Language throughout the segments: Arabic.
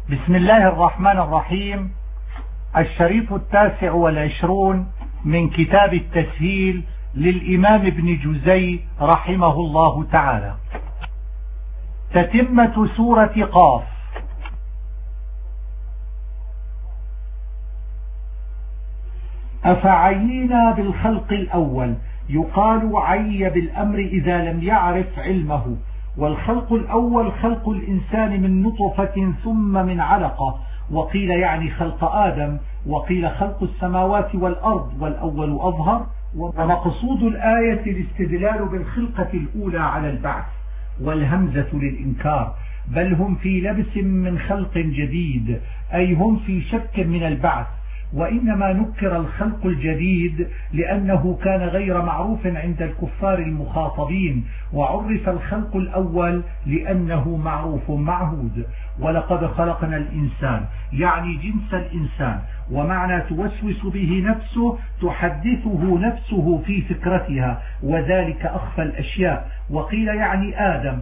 بسم الله الرحمن الرحيم. الشريط 29 من كتاب التسهيل للإمام ابن جزي رحمه الله تعالى. تتمة سورة قاف. أفعينا بالخلق الأول، يقال عي بالأمر إذا لم يعرف علمه. والخلق الأول خلق الإنسان من نطفة ثم من علقة، وقيل يعني خلق آدم، وقيل خلق السماوات والأرض، والأول أظهر. ومقصود الآية الاستدلال بالخلقة الأولى على البعث، والهمزة للإنكار، بل هم في لبس من خلق جديد، أي هم في شك من البعث. وإنما نكر الخلق الجديد لأنه كان غير معروف عند الكفار المخاطبين، وعرف الخلق الأول لأنه معروف معهود. ولقد خلقنا الإنسان يعني جنس الإنسان، ومعنى توسوس به نفسه تحدثه نفسه في فكرتها، وذلك أخفى الأشياء. وقيل يعني آدم،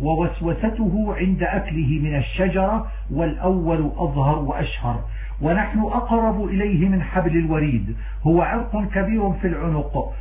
ووسوسته عند أكله من الشجرة، والأول أظهر وأشهر. ونحن أقرب إليه من حبل الوريد، هو عرق كبير في العنق،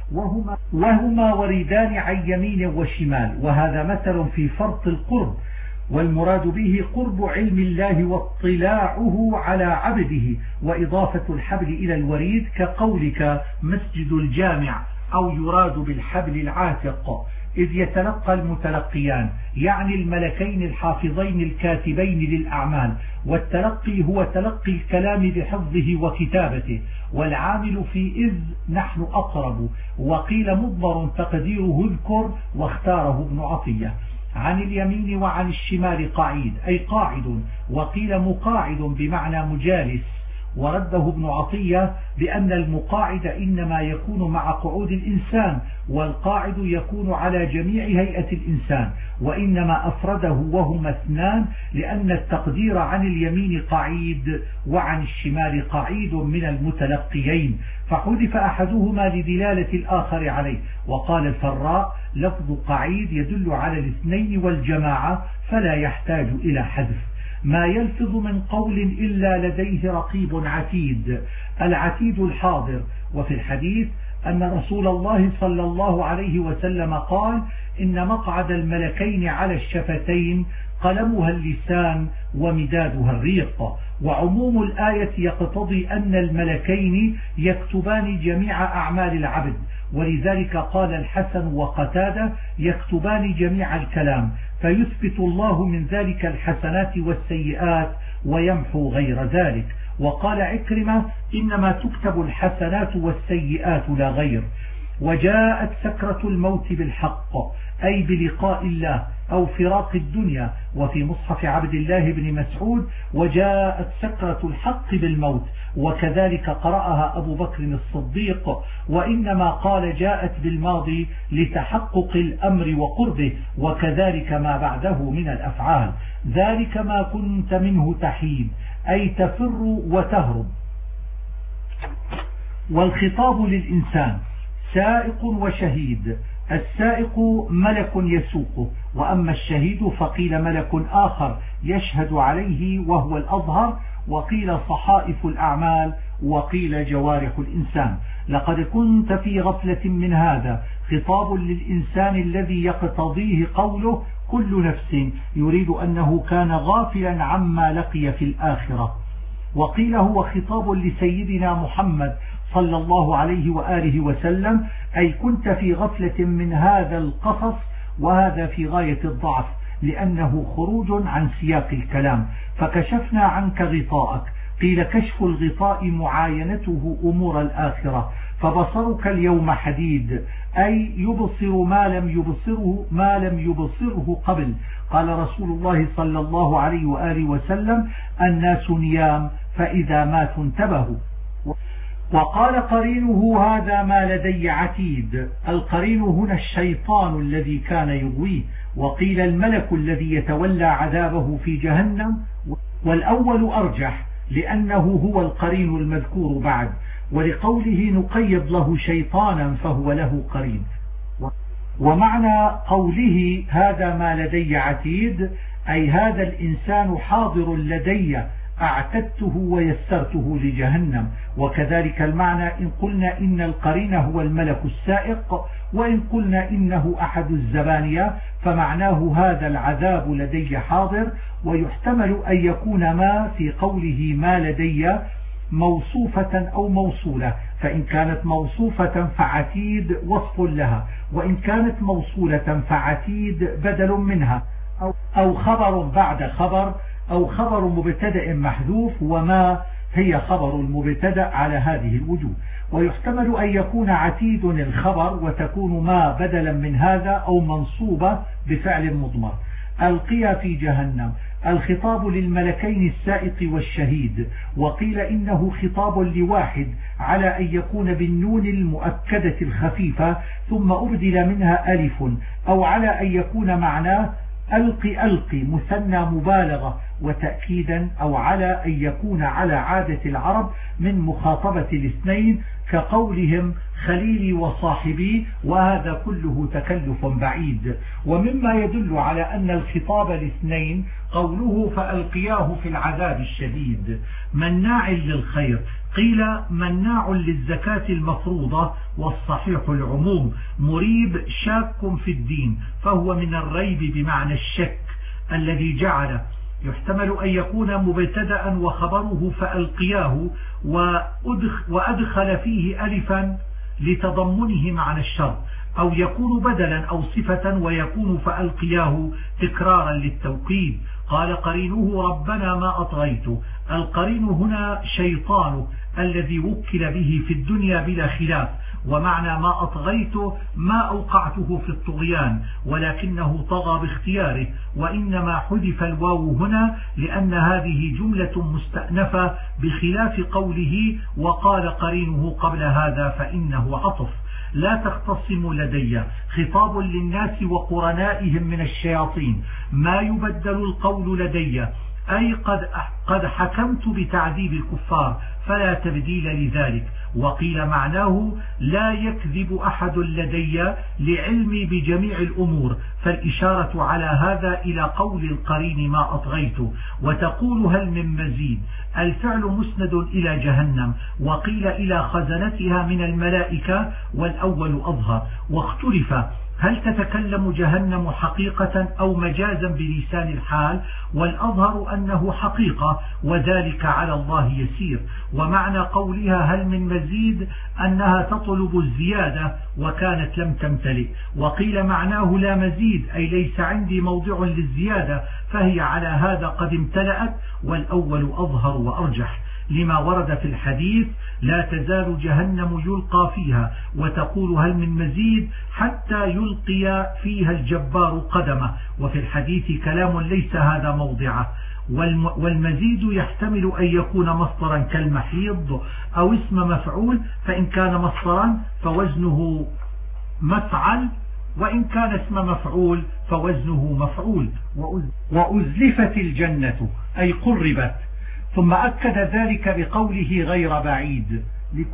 وهما وريدان عن يمين وشمال، وهذا مثل في فرط القرب، والمراد به قرب علم الله واطلاعه على عبده، وإضافة الحبل إلى الوريد كقولك مسجد الجامع، أو يراد بالحبل العاتق. إذ يتلقى المتلقيان يعني الملكين الحافظين الكاتبين للأعمال، والتلقي هو تلقي الكلام بحفظه وكتابته، والعامل في إذ نحن أقرب. وقيل مضمر تقديره اذكر، واختاره ابن عطية. عن اليمين وعن الشمال قعيد أي قاعد، وقيل مقاعد بمعنى مجالس، ورده ابن عطية بأن المقاعد إنما يكون مع قعود الإنسان، والقاعد يكون على جميع هيئة الإنسان، وإنما أفرده وهما اثنان لأن التقدير عن اليمين قعيد وعن الشمال قعيد من المتلقيين، فحذف أحدهما لدلالة الآخر عليه. وقال الفراء لفظ قعيد يدل على الاثنين والجماعة فلا يحتاج إلى حذف. ما يلفظ من قول إلا لديه رقيب عتيد، العتيد الحاضر. وفي الحديث أن رسول الله صلى الله عليه وسلم قال إن مقعد الملكين على الشفتين قلمها اللسان ومدادها الريق. وعموم الآية يقتضي أن الملكين يكتبان جميع أعمال العبد، ولذلك قال الحسن وقتادة يكتبان جميع الكلام، فيثبت الله من ذلك الحسنات والسيئات ويمحو غير ذلك. وقال عكرمة إنما تكتب الحسنات والسيئات لا غير. وجاءت سكرة الموت بالحق أي بلقاء الله أو فراق الدنيا. وفي مصحف عبد الله بن مسعود وجاءت سكرة الحق بالموت، وكذلك قرأها أبو بكر الصديق، وإنما قال جاءت بالماضي لتحقق الأمر وقربه، وكذلك ما بعده من الأفعال. ذلك ما كنت منه تحيد أي تفر وتهرب. والخطاب للإنسان سائق وشهيد. السائق ملك يسوقه، وأما الشهيد فقيل ملك آخر يشهد عليه وهو الأظهر، وقيل صحائف الأعمال، وقيل جوارح الإنسان. لقد كنت في غفلة من هذا، خطاب للإنسان الذي يقتضيه قوله كل نفس، يريد أنه كان غافلا عما لقي في الآخرة. وقيل هو خطاب لسيدنا محمد صلى الله عليه وآله وسلم، أي كنت في غفلة من هذا القصص، وهذا في غاية الضعف لأنه خروج عن سياق الكلام، فكشفنا عنك غطاءك. قيل كشف الغطاء معاينته أمور الآخرة، فبصرك اليوم حديد أي يبصر ما لم يبصره قبل. قال رسول الله صلى الله عليه وآله وسلم الناس نيام فإذا ماتوا انتبهوا. وقال قرينه هذا ما لدي عتيد. القرين هنا الشيطان الذي كان يغويه، وقيل الملك الذي يتولى عذابه في جهنم، والأول أرجح لأنه هو القرين المذكور بعد، ولقوله نقيض له شيطانا فهو له قرين. ومعنى قوله هذا ما لدي عتيد أي هذا الإنسان حاضر لدي أعتدته ويسرته لجهنم. وكذلك المعنى إن قلنا إن القرين هو الملك السائق، وإن قلنا إنه أحد الزبانية، فمعناه هذا العذاب لدي حاضر. ويحتمل أن يكون ما في قوله ما لدي موصوفة أو موصولة، فإن كانت موصوفة فعتيد وصف لها، وإن كانت موصولة فعتيد بدل منها، أو خبر بعد خبر، أو خبر مبتدأ محذوف، وما هي خبر المبتدأ على هذه الوجوه. ويحتمل أن يكون عتيد الخبر وتكون ما بدلا من هذا، أو منصوبة بفعل مضمر. ألقي في جهنم، الخطاب للملكين السائق والشهيد، وقيل إنه خطاب لواحد على أن يكون بالنون المؤكدة الخفيفة ثم أبدل منها ألف، أو على أن يكون معناه ألقي مثنى مبالغة وتأكيدا، أو على أن يكون على عادة العرب من مخاطبة الاثنين كقولهم خليلي وصاحبي، وهذا كله تكلف بعيد. ومما يدل على أن الخطاب الاثنين قوله فألقياه في العذاب الشديد. مناع للخير، قيل مناع للزكاة المفروضة، والصحيح العموم. مريب شاك في الدين، فهو من الريب بمعنى الشك الذي جعل. يحتمل أن يكون مبتدأ وخبره فألقياه وأدخل فيه ألفا لتضمنه معنى الشر، أو يكون بدلا أو صفة ويكون فألقياه تكرارا للتوكيد. قال قرينه ربنا ما أطغيته، القرين هنا شيطانه الذي وكل به في الدنيا بلا خلاف، ومعنى ما أطغيته ما أوقعته في الطغيان، ولكنه طغى باختياره. وإنما حذف الواو هنا لأن هذه جملة مستأنفة بخلاف قوله وقال قرينه قبل هذا، فإنه عطف. لا تختصموا لدي، خطاب للناس وقرنائهم من الشياطين، ما يبدل القول لدي، أي قد حكمت بتعذيب الكفار فلا تبديل لذلك. وقيل معناه لا يكذب أحد لدي لعلمي بجميع الأمور، فالإشارة على هذا إلى قول القرين ما أطغيته. وتقول هل من مزيد، الفعل مسند إلى جهنم، وقيل إلى خزنتها من الملائكة، والأول أظهر. واختلف هل تتكلم جهنم حقيقة أو مجازا بلسان الحال، والأظهر أنه حقيقة، وذلك على الله يسير. ومعنى قولها هل من مزيد أنها تطلب الزيادة وكانت لم تمتلئ. وقيل معناه لا مزيد، أي ليس عندي موضع للزيادة، فهي على هذا قد امتلأت، والأول أظهر وأرجح لما ورد في الحديث لا تزال جهنم يلقى فيها، وتقول هل من مزيد حتى يلقي فيها الجبار قدمه. وفي الحديث كلام ليس هذا موضعه. والمزيد يحتمل أن يكون مصدرا كالمحيض أو اسم مفعول، فإن كان مصدرا فوزنه مفعل، وإن كان اسم مفعول فوزنه مفعول. وأزلفت الجنة أي قربت. ثم أكد ذلك بقوله غير بعيد،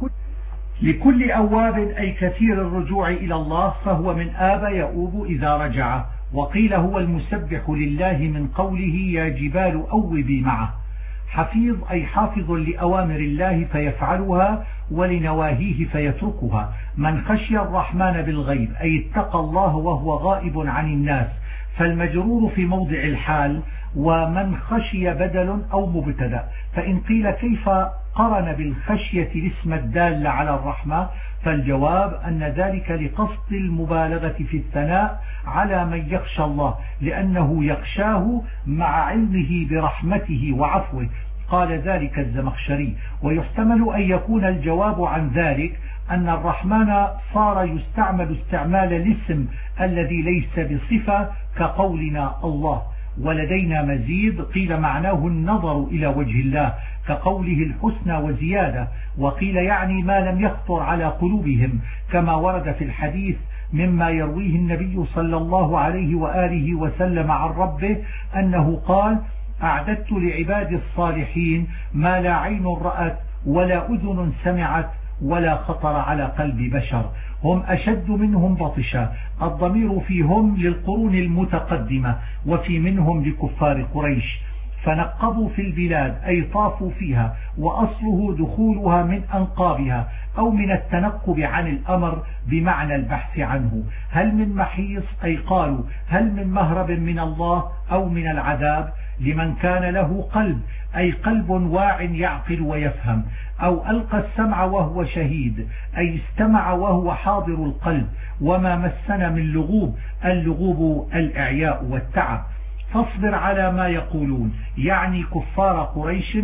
لكل أواب أي كثير الرجوع إلى الله، فهو من آب يؤوب إذا رجع. وقيل هو المسبح لله من قوله يا جبال أوبي معه. حفيظ أي حافظ لأوامر الله فيفعلها ولنواهيه فيتركها. من خشي الرحمن بالغيب أي اتقى الله وهو غائب عن الناس، فالمجرور في موضع الحال، ومن خشي بدل أو مبتدأ. فإن قيل كيف قرن بالخشية الاسم الدال على الرحمة، فالجواب أن ذلك لقصد المبالغة في الثناء على من يخشى الله، لأنه يخشاه مع علمه برحمته وعفوه. قال ذلك الزمخشري. ويحتمل أن يكون الجواب عن ذلك أن الرحمن صار يستعمل استعمال الاسم الذي ليس بصفة كقولنا الله. ولدينا مزيد، قيل معناه النظر إلى وجه الله كقوله الحسنى وزيادة، وقيل يعني ما لم يخطر على قلوبهم، كما ورد في الحديث مما يرويه النبي صلى الله عليه وآله وسلم عن ربه أنه قال أعددت لعباد الصالحين ما لا عين رأت ولا أذن سمعت ولا خطر على قلب بشر. هم أشد منهم بطشا. الضمير فيهم للقرون المتقدمة وفي منهم لكفار قريش. فنقبوا في البلاد أي طافوا فيها، وأصله دخولها من أنقابها أو من التنقب عن الأمر بمعنى البحث عنه. هل من محيص أي قالوا هل من مهرب من الله أو من العذاب، لمن كان له قلب أي قلب واع يعقل ويفهم، أو ألقى السمع وهو شهيد أي استمع وهو حاضر القلب. وما مسنا من لغوب، اللغوب الإعياء والتعب. فاصبر على ما يقولون، يعني كفار قريش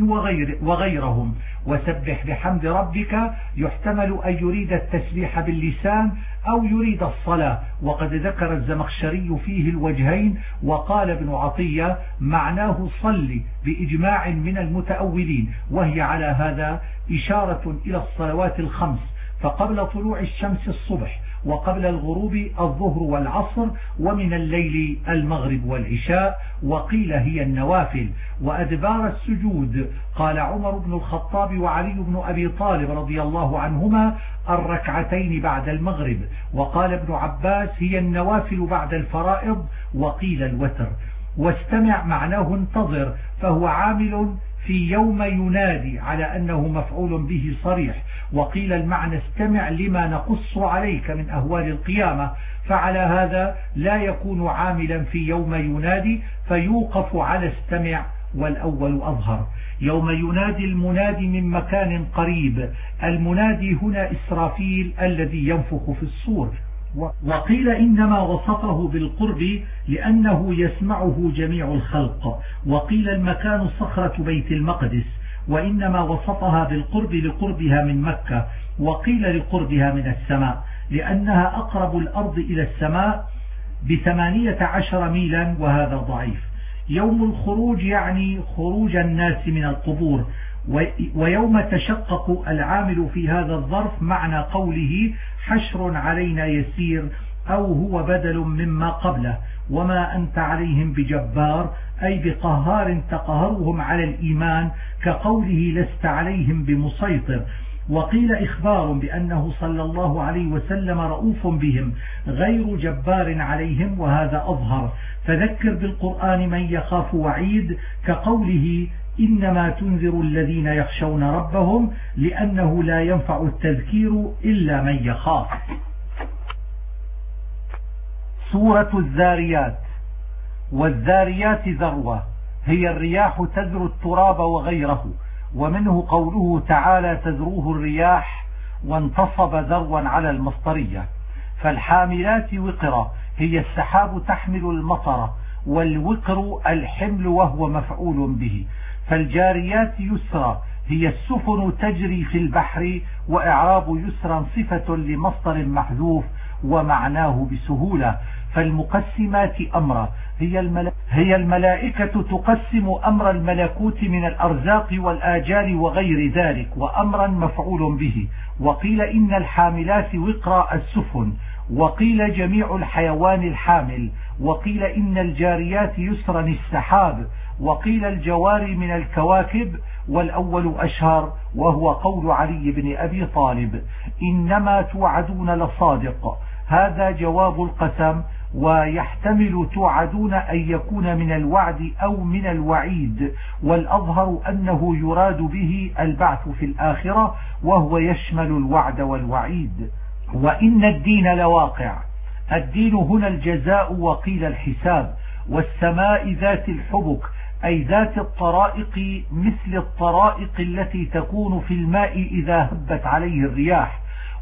وغيرهم، وسبح بحمد ربك. يحتمل أن يريد التسبيح باللسان أو يريد الصلاة، وقد ذكر الزمخشري فيه الوجهين. وقال ابن عطية معناه صلي بإجماع من المتأولين، وهي على هذا إشارة إلى الصلوات الخمس، فقبل طلوع الشمس الصبح، وقبل الغروب الظهر والعصر، ومن الليل المغرب والعشاء. وقيل هي النوافل. وأدبار السجود قال عمر بن الخطاب وعلي بن أبي طالب رضي الله عنهما الركعتين بعد المغرب. وقال ابن عباس هي النوافل بعد الفرائض. وقيل الوتر. واستمع معناه انتظر، فهو عامل في يوم ينادي على أنه مفعول به صريح. وقيل المعنى استمع لما نقص عليك من أهوال القيامة، فعلى هذا لا يكون عاملا في يوم ينادي، فيوقف على استمع، والأول أظهر. يوم ينادي المنادي من مكان قريب. المنادي هنا إسرافيل الذي ينفخ في الصور. وقيل إنما وصفه بالقرب لأنه يسمعه جميع الخلق. وقيل المكان صخرة بيت المقدس، وإنما وصفها بالقرب لقربها من مكة. وقيل لقربها من السماء لأنها أقرب الأرض إلى السماء ب18 ميلا، وهذا ضعيف. يوم الخروج يعني خروج الناس من القبور. ويوم تشقق العامل في هذا الظرف معنى قوله حشر علينا يسير، أو هو بدل مما قبله. وما أنت عليهم بجبار أي بقهار تقهرهم على الإيمان، كقوله لست عليهم بمسيطر. وقيل إخبار بأنه صلى الله عليه وسلم رؤوف بهم غير جبار عليهم، وهذا أظهر. فذكر بالقرآن من يخاف وعيد، كقوله إنما تنذر الذين يخشون ربهم، لأنه لا ينفع التذكير إلا من يخاف. سورة الذاريات. والذاريات ذروة، هي الرياح تذر التراب وغيره، ومنه قوله تعالى تذروه الرياح، وانتصب ذروا على المصدرية. فالحاملات وقرا، هي السحاب تحمل المطر، والوقر الحمل وهو مفعول به. فالجاريات يسرا، هي السفن تجري في البحر، وإعراب يسرا صفة لمصدر محذوف ومعناه بسهولة. فالمقسمات أمرا، هي الملائكة تقسم أمر الملكوت من الأرزاق والآجال وغير ذلك، وأمرا مفعول به. وقيل إن الحاملات وقرا السفن، وقيل جميع الحيوان الحامل. وقيل إن الجاريات يسرا السحاب، وقيل الجواري من الكواكب، والأول أشهر، وهو قول علي بن أبي طالب إنما توعدون لصادق. هذا جواب القسم، ويحتمل توعدون أن يكون من الوعد أو من الوعيد، والأظهر أنه يراد به البعث في الآخرة، وهو يشمل الوعد والوعيد. وإن الدين لواقع، الدين هنا الجزاء، وقيل الحساب. والسماء ذات الحبك، أي ذات الطرائق، مثل الطرائق التي تكون في الماء إذا هبت عليه الرياح.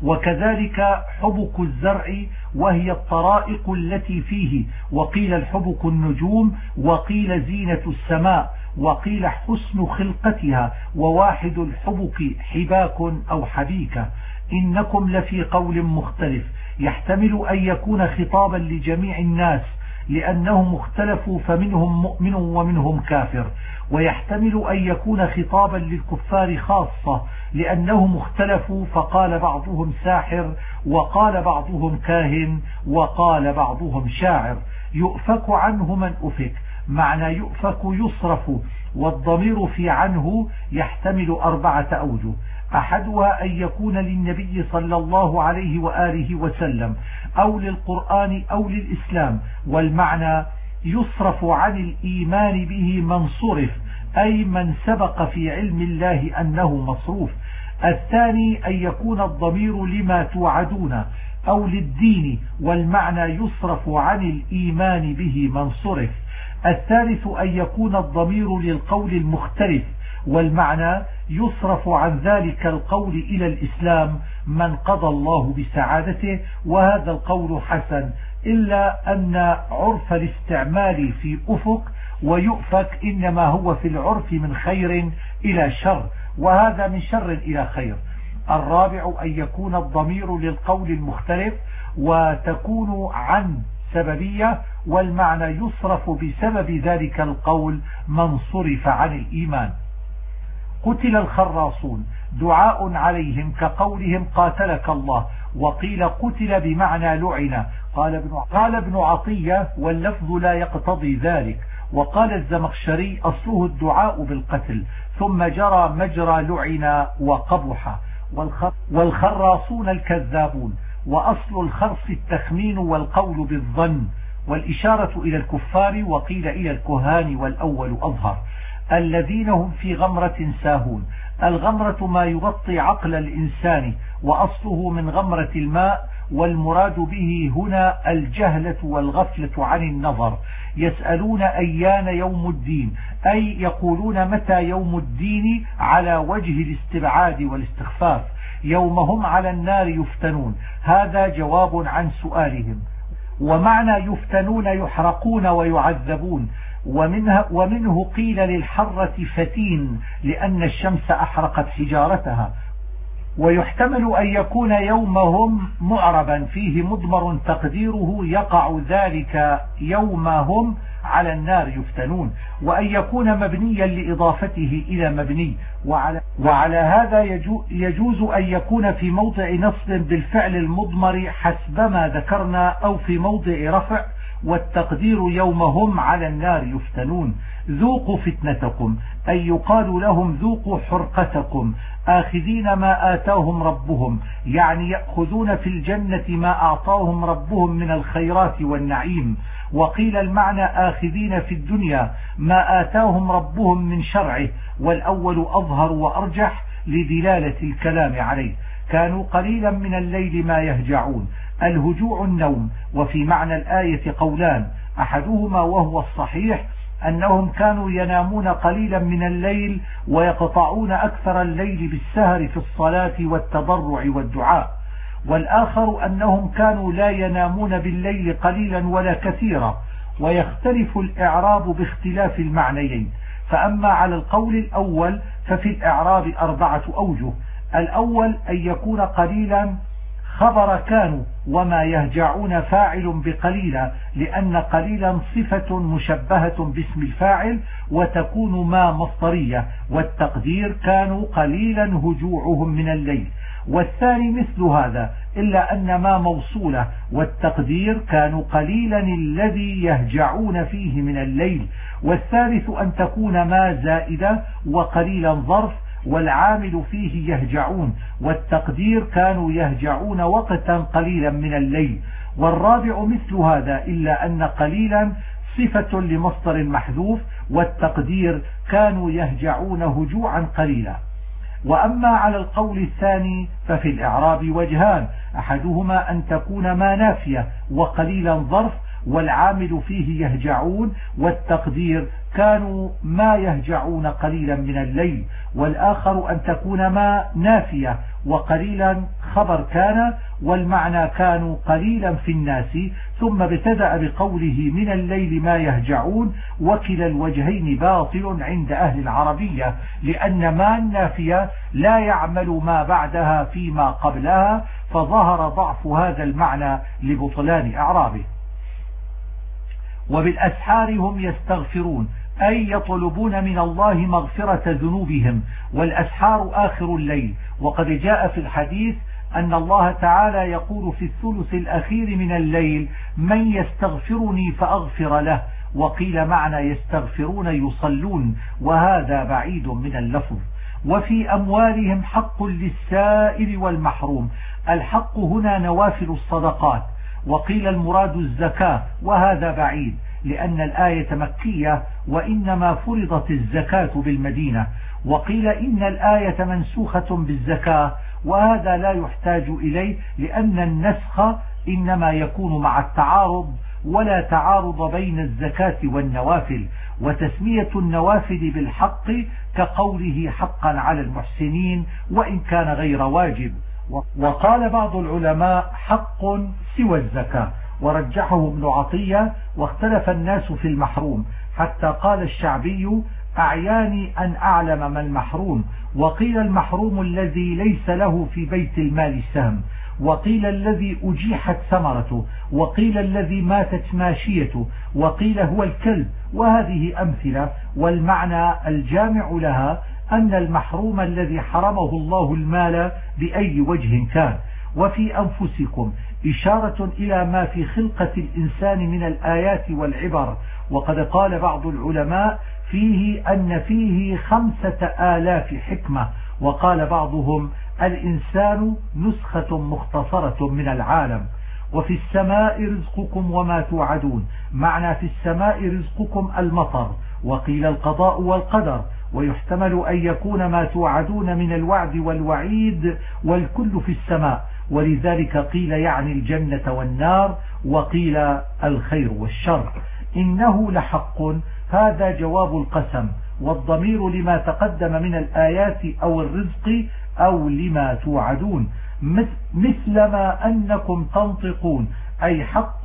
وكذلك حبك الزرع، وهي الطرائق التي فيه. وقيل الحبك النجوم، وقيل زينة السماء، وقيل حسن خلقتها، وواحد الحبك حباك أو حبيكة. إنكم لفي قول مختلف، يحتمل أن يكون خطابا لجميع الناس لأنهم اختلفوا، فمنهم مؤمن ومنهم كافر. ويحتمل أن يكون خطابا للكفار خاصة لأنهم اختلفوا، فقال بعضهم ساحر، وقال بعضهم كاهن، وقال بعضهم شاعر. يؤفك عنه من أفك، معنى يؤفك يصرف، والضمير في عنه يحتمل 4 أوجه. أحدها أن يكون للنبي صلى الله عليه وآله وسلم أو للقرآن أو للإسلام، والمعنى يصرف عن الإيمان به من صرف، أي من سبق في علم الله أنه مصروف. الثاني أن يكون الضمير لما توعدون أو للدين، والمعنى يصرف عن الإيمان به من صرف. الثالث أن يكون الضمير للقول المختلف، والمعنى يصرف عن ذلك القول إلى الإسلام من قضى الله بسعادته، وهذا القول حسن، إلا أن عرف الاستعمال في أفق ويؤفك إنما هو في العرف من خير إلى شر، وهذا من شر إلى خير. الرابع أن يكون الضمير للقول المختلف وتكون عن سببية، والمعنى يصرف بسبب ذلك القول من صرف عن الإيمان. قتل الخراصون دعاء عليهم كقولهم قاتلك الله، وقيل قتل بمعنى لعن. قال ابن عطية واللفظ لا يقتضي ذلك، وقال الزمخشري أصله الدعاء بالقتل ثم جرى مجرى لعن وقبح. والخراصون الكذابون، وأصل الخرص التخمين والقول بالظن، والإشارة إلى الكفار، وقيل إلى الكهان والأول أظهر. الذين هم في غمرة ساهون، الغمرة ما يغطي عقل الإنسان، وأصله من غمرة الماء، والمراد به هنا الجهلة والغفلة عن النظر. يسألون أيان يوم الدين، أي يقولون متى يوم الدين على وجه الاستبعاد والاستخفاف. يوم هم على النار يفتنون، هذا جواب عن سؤالهم. ومعنى يفتنون يحرقون ويعذبون، ومنه قيل للحرة فتين لأن الشمس أحرقت حجارتها. ويحتمل أن يكون يومهم معربا فيه مضمر تقديره يقع ذلك يومهم على النار يفتنون، وأن يكون مبنيا لإضافته إلى مبني، وعلى هذا يجوز أن يكون في موضع نصب بالفعل المضمر حسب ما ذكرنا، أو في موضع رفع والتقدير يومهم على النار يفتنون. ذوقوا فتنتكم، أي يقال لهم ذوقوا حرقتكم، آخذين ما آتاهم ربهم، يعني يأخذون في الجنة ما أعطاهم ربهم من الخيرات والنعيم. وقيل المعنى آخذين في الدنيا ما آتاهم ربهم من شرعه، والأول أظهر وأرجح لدلالة الكلام عليه. كانوا قليلا من الليل ما يهجعون، الهجوع النوم. وفي معنى الآية قولان، أحدهما وهو الصحيح أنهم كانوا ينامون قليلا من الليل ويقطعون أكثر الليل بالسهر في الصلاة والتضرع والدعاء، والآخر أنهم كانوا لا ينامون بالليل قليلا ولا كثيرا. ويختلف الإعراب باختلاف المعنيين. فأما على القول الأول ففي الإعراب 4 أوجه. الأول أن يكون قليلا خبر كانوا، وما يهجعون فاعل بقليلا، لأن قليلا صفة مشبهة باسم الفاعل، وتكون ما مصدرية، والتقدير كانوا قليلا هجوعهم من الليل. والثاني مثل هذا، إلا أن ما موصولة، والتقدير كانوا قليلا الذي يهجعون فيه من الليل. والثالث أن تكون ما زائدة وقليلا ظرف، والعامل فيه يهجعون، والتقدير كانوا يهجعون وقتا قليلا من الليل. والرابع مثل هذا، إلا أن قليلا صفة لمصدر محذوف، والتقدير كانوا يهجعون هجوعا قليلا. وأما على القول الثاني ففي الإعراب وجهان، أحدهما أن تكون ما نافية وقليلا ظرف، والعامل فيه يهجعون، والتقدير كانوا ما يهجعون قليلا من الليل. والآخر أن تكون ما نافية وقليلا خبر كان، والمعنى كانوا قليلا في الناس، ثم ابتدأ بقوله من الليل ما يهجعون. وكلا الوجهين باطل عند أهل العربية، لأن ما النافية لا يعمل ما بعدها فيما قبلها، فظهر ضعف هذا المعنى لبطلان إعرابه. وبالأسحار هم يستغفرون، أي يطلبون من الله مغفرة ذنوبهم، والأسحار آخر الليل. وقد جاء في الحديث أن الله تعالى يقول في الثلث الأخير من الليل من يستغفرني فأغفر له. وقيل معنى يستغفرون يصلون، وهذا بعيد من اللفظ. وفي أموالهم حق للسائل والمحروم. الحق هنا نوافل الصدقات، وقيل المراد الزكاة، وهذا بعيد لأن الآية مكية وإنما فرضت الزكاة بالمدينة، وقيل إن الآية منسوخة بالزكاة، وهذا لا يحتاج إليه لأن النسخ إنما يكون مع التعارض، ولا تعارض بين الزكاة والنوافل، وتسمية النوافل بالحق كقوله حقا على المحسنين وإن كان غير واجب. وقال بعض العلماء حق سوى الزكاة، ورجحه ابن عطية، واختلف الناس في المحروم، حتى قال الشعبي أعياني أن أعلم ما المحروم، وقيل المحروم الذي ليس له في بيت المال سهم، وقيل الذي أجيحت ثمرته، وقيل الذي ماتت ماشيته، وقيل هو الكلب، وهذه أمثلة، والمعنى الجامع لها أن المحروم الذي حرمه الله المال بأي وجه كان. وفي أنفسكم إشارة إلى ما في خلقة الإنسان من الآيات والعبر، وقد قال بعض العلماء فيه أن فيه 5000 حكمة، وقال بعضهم الإنسان نسخة مختصرة من العالم. وفي السماء رزقكم وما توعدون، معنى في السماء رزقكم المطر، وقيل القضاء والقدر، ويحتمل أن يكون ما توعدون من الوعد والوعيد والكل في السماء، ولذلك قيل يعني الجنة والنار، وقيل الخير والشر. إنه لحق، هذا جواب القسم، والضمير لما تقدم من الآيات أو الرزق أو لما توعدون، مثل ما أنكم تنطقون، أي حق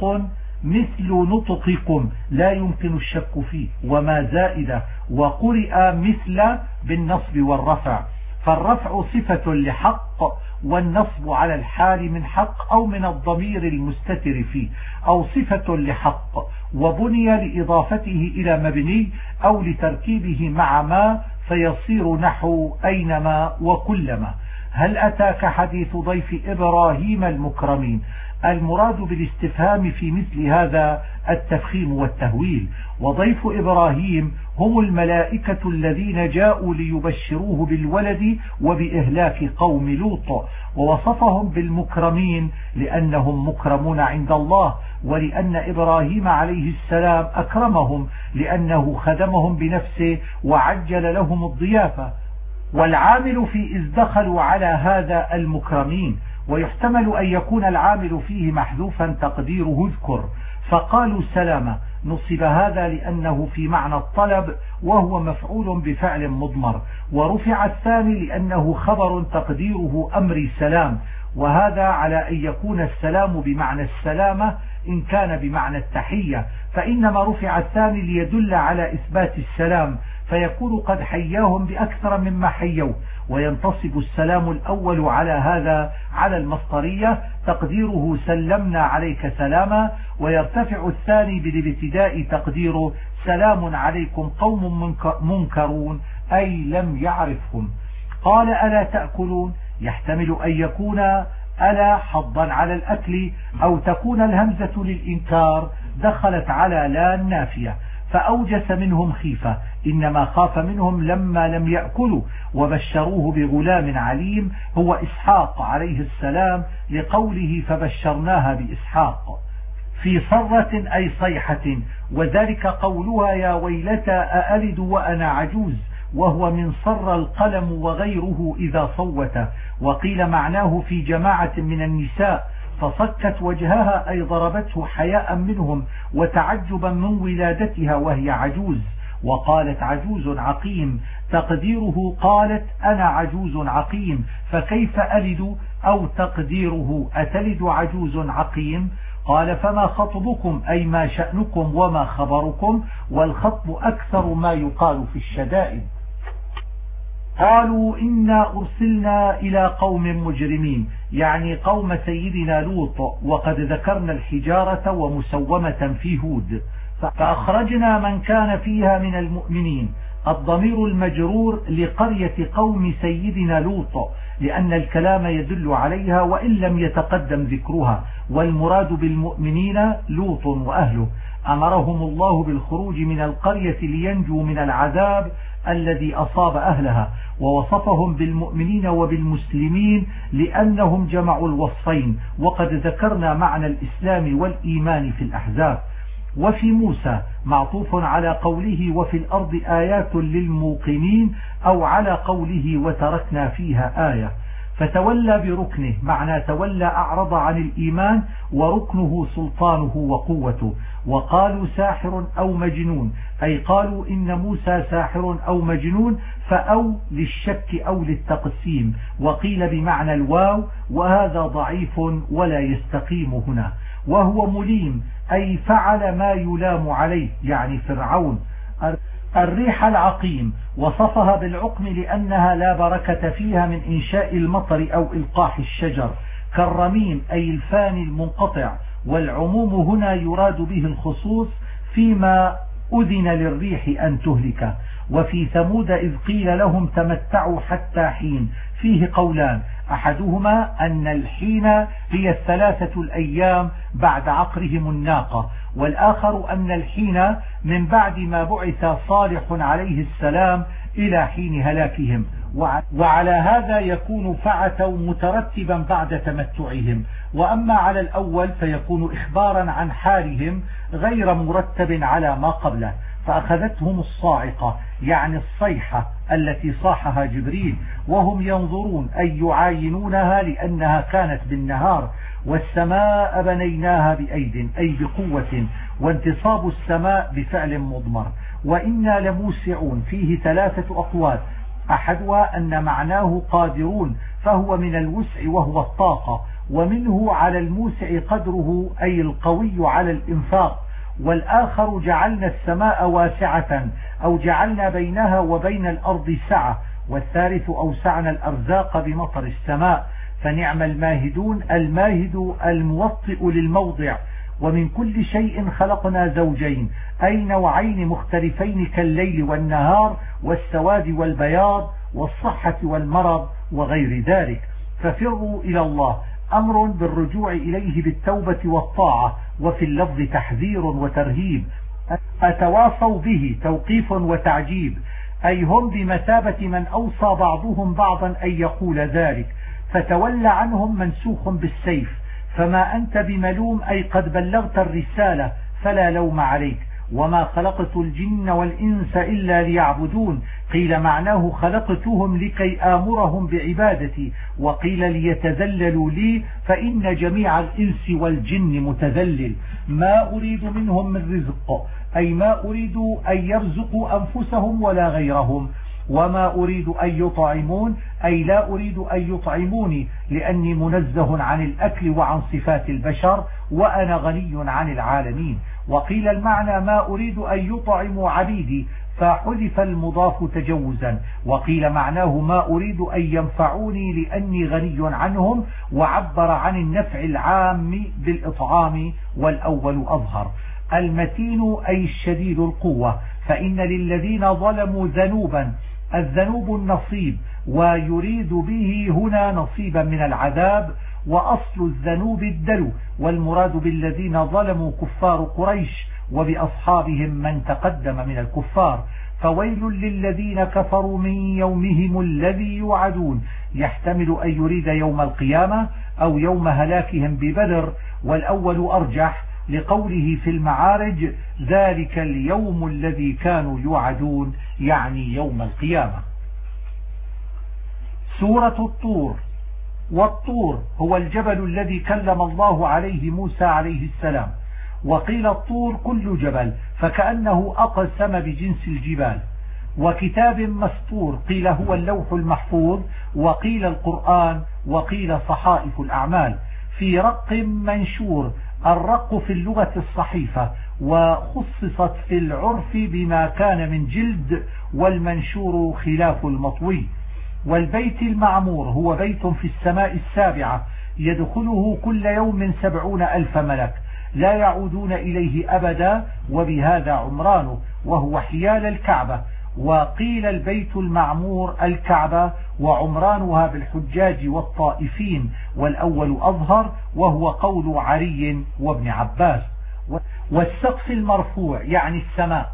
مثل نطقكم لا يمكن الشك فيه، وما زائدة، وقرئ مثل بالنصب والرفع، فالرفع صفة لحق، والنصب على الحال من حق أو من الضمير المستتر فيه، أو صفة لحق، وبني لإضافته إلى مبني أو لتركيبه مع ما فيصير نحو أينما وكلما. هل أتاك حديث ضيف إبراهيم المكرمين؟ المراد بالاستفهام في مثل هذا التفخيم والتهويل، وضيف إبراهيم هم الملائكة الذين جاءوا ليبشروه بالولد وبإهلاك قوم لوط، ووصفهم بالمكرمين لأنهم مكرمون عند الله، ولأن إبراهيم عليه السلام أكرمهم لأنه خدمهم بنفسه وعجل لهم الضيافة، والعامل في إذ دخلوا على هذا المكرمين، ويحتمل أن يكون العامل فيه محذوفا تقديره اذكر، فقالوا سلامة، نصب هذا لأنه في معنى الطلب وهو مفعول بفعل مضمر، ورفع الثاني لأنه خبر تقديره أمر سلام، وهذا على أن يكون السلام بمعنى السلامة إن كان بمعنى التحية، فإنما رفع الثاني ليدل على إثبات السلام، فيكون قد حياهم بأكثر مما حيوا، وينتصب السلام الأول على هذا على المصدرية تقديره سلمنا عليك سلاما، ويرتفع الثاني بالابتداء تقديره سلام عليكم قوم منكرون أي لم يعرفهم. قال ألا تأكلون، يحتمل أن يكون ألا حظا على الأكل، أو تكون الهمزة للإنكار دخلت على لا النافية، فأوجس منهم خيفة، إنما خاف منهم لما لم يأكلوا، وبشروه بغلام عليم هو إسحاق عليه السلام، لقوله فبشرناها بإسحاق. في صرة أي صيحة، وذلك قولها يا ويلتى أألد وأنا عجوز، وهو من صر القلم وغيره إذا صوت، وقيل معناه في جماعة من النساء، فصكت وجهها أي ضربته حياء منهم وتعجبا من ولادتها وهي عجوز، وقالت عجوز عقيم، تقديره قالت أنا عجوز عقيم، فكيف ألد، أو تقديره أتلد عجوز عقيم. قال فما خطبكم أي ما شأنكم وما خبركم، والخطب أكثر ما يقال في الشدائد. قالوا إنا أرسلنا إلى قوم مجرمين، يعني قوم سيدنا لوط، وقد ذكرنا الحجارة ومسومة في هود، فأخرجنا من كان فيها من المؤمنين. الضمير المجرور لقرية قوم سيدنا لوط، لأن الكلام يدل عليها وإن لم يتقدم ذكرها، والمراد بالمؤمنين لوط وأهله. أمرهم الله بالخروج من القرية لينجوا من العذاب الذي أصاب أهلها، ووصفهم بالمؤمنين وبالمسلمين لأنهم جمعوا الوصفين، وقد ذكرنا معنى الإسلام والإيمان في الأحزاب. وفي موسى معطوف على قوله وفي الأرض آيات للموقنين، أو على قوله وتركنا فيها آية. فتولى بركنه، معنى تولى أعرض عن الإيمان، وركنه سلطانه وقوته. وقالوا ساحر أو مجنون، أي قالوا إن موسى ساحر أو مجنون، فأو للشك أو للتقسيم، وقيل بمعنى الواو، وهذا ضعيف ولا يستقيم هنا. وهو مليم، أي فعل ما يلام عليه، يعني فرعون. الريح العقيم وصفها بالعقم لأنها لا بركة فيها من إنشاء المطر أو إلقاح الشجر، كالرميم أي الفاني المنقطع. والعموم هنا يراد به الخصوص فيما أذن للريح أن تهلك. وفي ثمود إذ قيل لهم تمتعوا حتى حين، فيه قولان، أحدهما أن الحين هي 3 الأيام بعد عقرهم الناقة، والآخر أن الحين من بعد ما بعث صالح عليه السلام إلى حين هلاكهم. وعلى هذا يكون فعتوا مترتبا بعد تمتعهم. وأما على الأول فيكون إخبارا عن حالهم غير مرتب على ما قبله. فأخذتهم الصاعقة، يعني الصيحة التي صاحها جبريل، وهم ينظرون أي يعاينونها لأنها كانت بالنهار. والسماء بنيناها بأيد، أي بقوة، وانتصاب السماء بفعل مضمر. وإنا لموسعون، فيه 3 أقوال، أحدها أن معناه قادرون، فهو من الوسع وهو الطاقة، ومنه على الموسع قدره، أي القوي على الإنفاق. والآخر جعلنا السماء واسعة، أو جعلنا بينها وبين الأرض سعة. والثالث أوسعنا الأرزاق بمطر السماء. فنعم الماهدون، الماهد الموطئ للموضع. ومن كل شيء خلقنا زوجين، أي نوعين مختلفين كالليل والنهار، والسواد والبياض، والصحة والمرض، وغير ذلك. ففروا إلى الله، أمر بالرجوع إليه بالتوبة والطاعة. وفي اللفظ تحذير وترهيب. أتواصوا به، توقيف وتعجيب، أي هم بمثابة من أوصى بعضهم بعضا أن يقول ذلك. فتولى عنهم منسوخ بالسيف. فما أنت بملوم، أي قد بلغت الرسالة فلا لوم عليك. وما خلقت الجن والإنس إلا ليعبدون، قيل معناه خلقتهم لكي آمرهم بعبادتي، وقيل ليتذللوا لي، فإن جميع الإنس والجن متذلل. ما أريد منهم من رزق، أي ما أريد أن يرزقوا أنفسهم ولا غيرهم. وما أريد أن يطعمون، أي لا أريد أن يطعموني، لأني منزه عن الأكل وعن صفات البشر، وأنا غني عن العالمين. وقيل المعنى ما أريد أن يطعموا عبيدي، فحذف المضاف تجوزا. وقيل معناه ما أريد أن ينفعوني لأني غني عنهم، وعبر عن النفع العام بالإطعام، والأول أظهر. المتين أي الشديد القوة. فإن للذين ظلموا ذنوبا، الذنوب النصيب، ويريد به هنا نصيبا من العذاب. وأصل الذنوب الدلو، والمراد بالذين ظلموا كفار قريش، وبأصحابهم من تقدم من الكفار. فويل للذين كفروا من يومهم الذي يوعدون، يحتمل أن يريد يوم القيامة أو يوم هلاكهم ببدر، والأول أرجح لقوله في المعارج ذلك اليوم الذي كانوا يوعدون، يعني يوم القيامة. سورة الطور. والطور هو الجبل الذي كلم الله عليه موسى عليه السلام. وقيل الطور كل جبل، فكأنه أقسم بجنس الجبال. وكتاب مسطور، قيل هو اللوح المحفوظ، وقيل القرآن، وقيل صحائف الأعمال. في رق منشور، الرق في اللغة الصحيفة، وخصصت في العرف بما كان من جلد، والمنشور خلاف المطوي. والبيت المعمور هو بيت في السماء السابعة، يدخله كل يوم 70,000 ملك، لا يعودون إليه أبدا، وبهذا عمرانه، وهو حيال الكعبة. وقيل البيت المعمور الكعبة، وعمرانها بالحجاج والطائفين، والأول أظهر، وهو قول علي وابن عباس. والسقف المرفوع يعني السماء.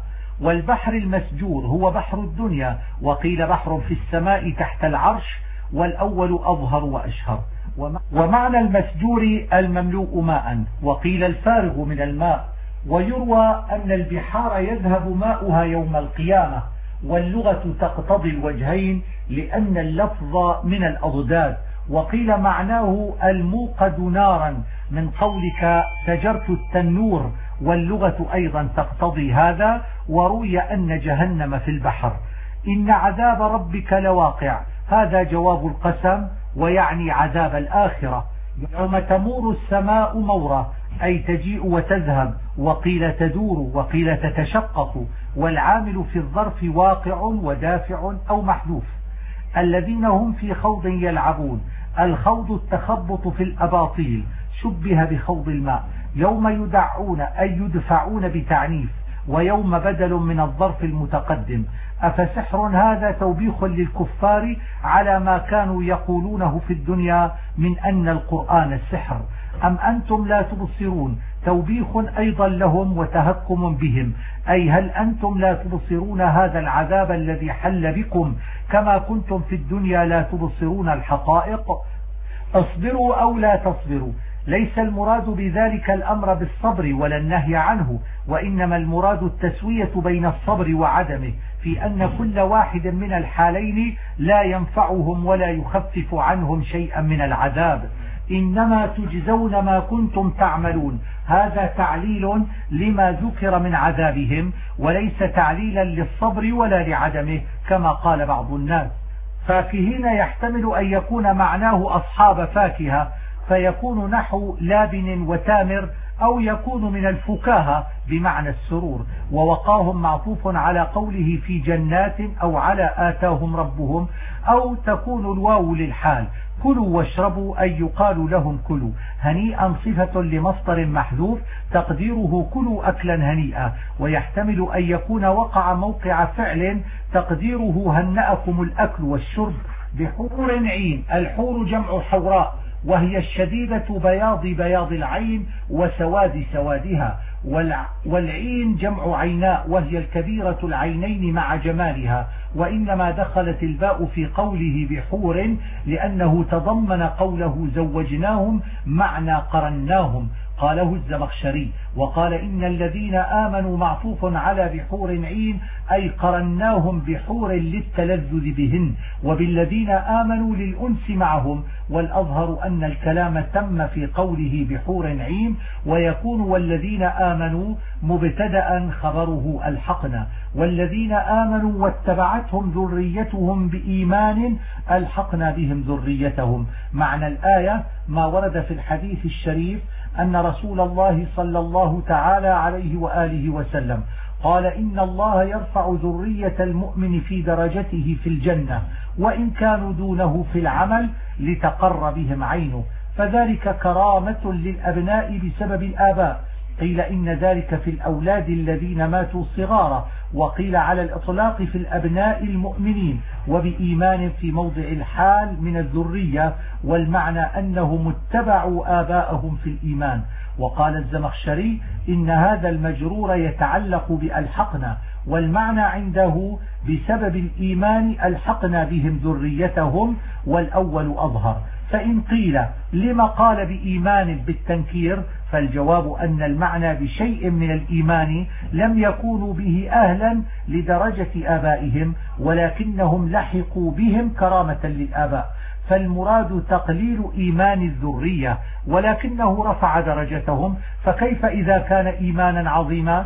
والبحر المسجور هو بحر الدنيا، وقيل بحر في السماء تحت العرش، والأول أظهر وأشهر. ومعنى المسجور المملوء ماء، وقيل الفارغ من الماء. ويروى أن البحار يذهب ماؤها يوم القيامة، واللغة تقتضي الوجهين لأن اللفظ من الأضداد. وقيل معناه الموقد نارا من قولك سجرت التنور، واللغة أيضا تقتضي هذا. وروي أن جهنم في البحر. إن عذاب ربك لواقع، هذا جواب القسم، ويعني عذاب الآخرة. يوم تمور السماء مورا، أي تجيء وتذهب، وقيل تدور، وقيل تتشقق. والعامل في الظرف واقع ودافع أو محذوف. الذين هم في خوض يلعبون، الخوض التخبط في الأباطيل، شبه بخوض الماء. يوم يدعون أي يدفعون بتعنيف، ويوم بدل من الظرف المتقدم. أفسحر هذا توبيخ للكفار على ما كانوا يقولونه في الدنيا من أن القرآن السحر، أم أنتم لا تبصرون، توبيخ أيضا لهم وتهكم بهم، أي هل أنتم لا تبصرون هذا العذاب الذي حل بكم كما كنتم في الدنيا لا تبصرون الحقائق؟ اصبروا أو لا تصبروا، ليس المراد بذلك الأمر بالصبر ولا النهي عنه، وإنما المراد التسوية بين الصبر وعدمه، في أن كل واحد من الحالين لا ينفعهم ولا يخفف عنهم شيئا من العذاب. إنما تجزون ما كنتم تعملون، هذا تعليل لما ذكر من عذابهم، وليس تعليلا للصبر ولا لعدمه كما قال بعض الناس. فاكهين يحتمل أن يكون معناه أصحاب فاكهة، فيكون نحو لابن وتامر، أو يكون من الفكاهة بمعنى السرور. ووقاهم معطوف على قوله في جنات، أو على آتاهم ربهم، أو تكون الواو للحال. كلوا واشربوا أي يقال لهم كلوا. هنيئا صفة لمصدر محذوف تقديره كلوا أكلا هنيئا، ويحتمل أن يكون وقع موقع فعل تقديره هنأكم الأكل والشرب بحور عين. الحور جمع حوراء، وهي الشديدة بياض العين وسواد سوادها. والعين جمع عيناء، وهي الكبيرة العينين مع جمالها. وإنما دخلت الباء في قوله بحور لأنه تضمن قوله زوجناهم معنى قرناهم، قاله الزمخشري. وقال إن الذين آمنوا معطوف على بحور عين، أي قرناهم بحور للتلذذ بهن، وبالذين آمنوا للأنس معهم. والأظهر أن الكلام تم في قوله بحور عين، ويكون والذين آمنوا مبتدأ خبره الحقنا، والذين آمنوا واتبعتهم ذريتهم بإيمان الحقنا بهم ذريتهم. معنى الآية ما ورد في الحديث الشريف أن رسول الله صلى الله تعالى عليه وآله وسلم قال إن الله يرفع ذرية المؤمن في درجته في الجنة، وإن كانوا دونه في العمل لتقر بهم عينه، فذلك كرامة للأبناء بسبب الآباء. قيل إن ذلك في الأولاد الذين ماتوا صغارا، وقيل على الإطلاق في الأبناء المؤمنين، وبإيمان في موضع الحال من الذرية، والمعنى أنهم اتبعوا آباءهم في الإيمان. وقال الزمخشري إن هذا المجرور يتعلق بألحقنا، والمعنى عنده بسبب الإيمان ألحقنا بهم ذريتهم، والأول أظهر. فإن قيل لما قال بإيمان بالتنكير، فالجواب أن المعنى بشيء من الإيمان لم يكونوا به أهلا لدرجة آبائهم، ولكنهم لحقوا بهم كرامة للآباء، فالمراد تقليل إيمان الذرية، ولكنه رفع درجتهم. فكيف إذا كان إيمانا عظيما؟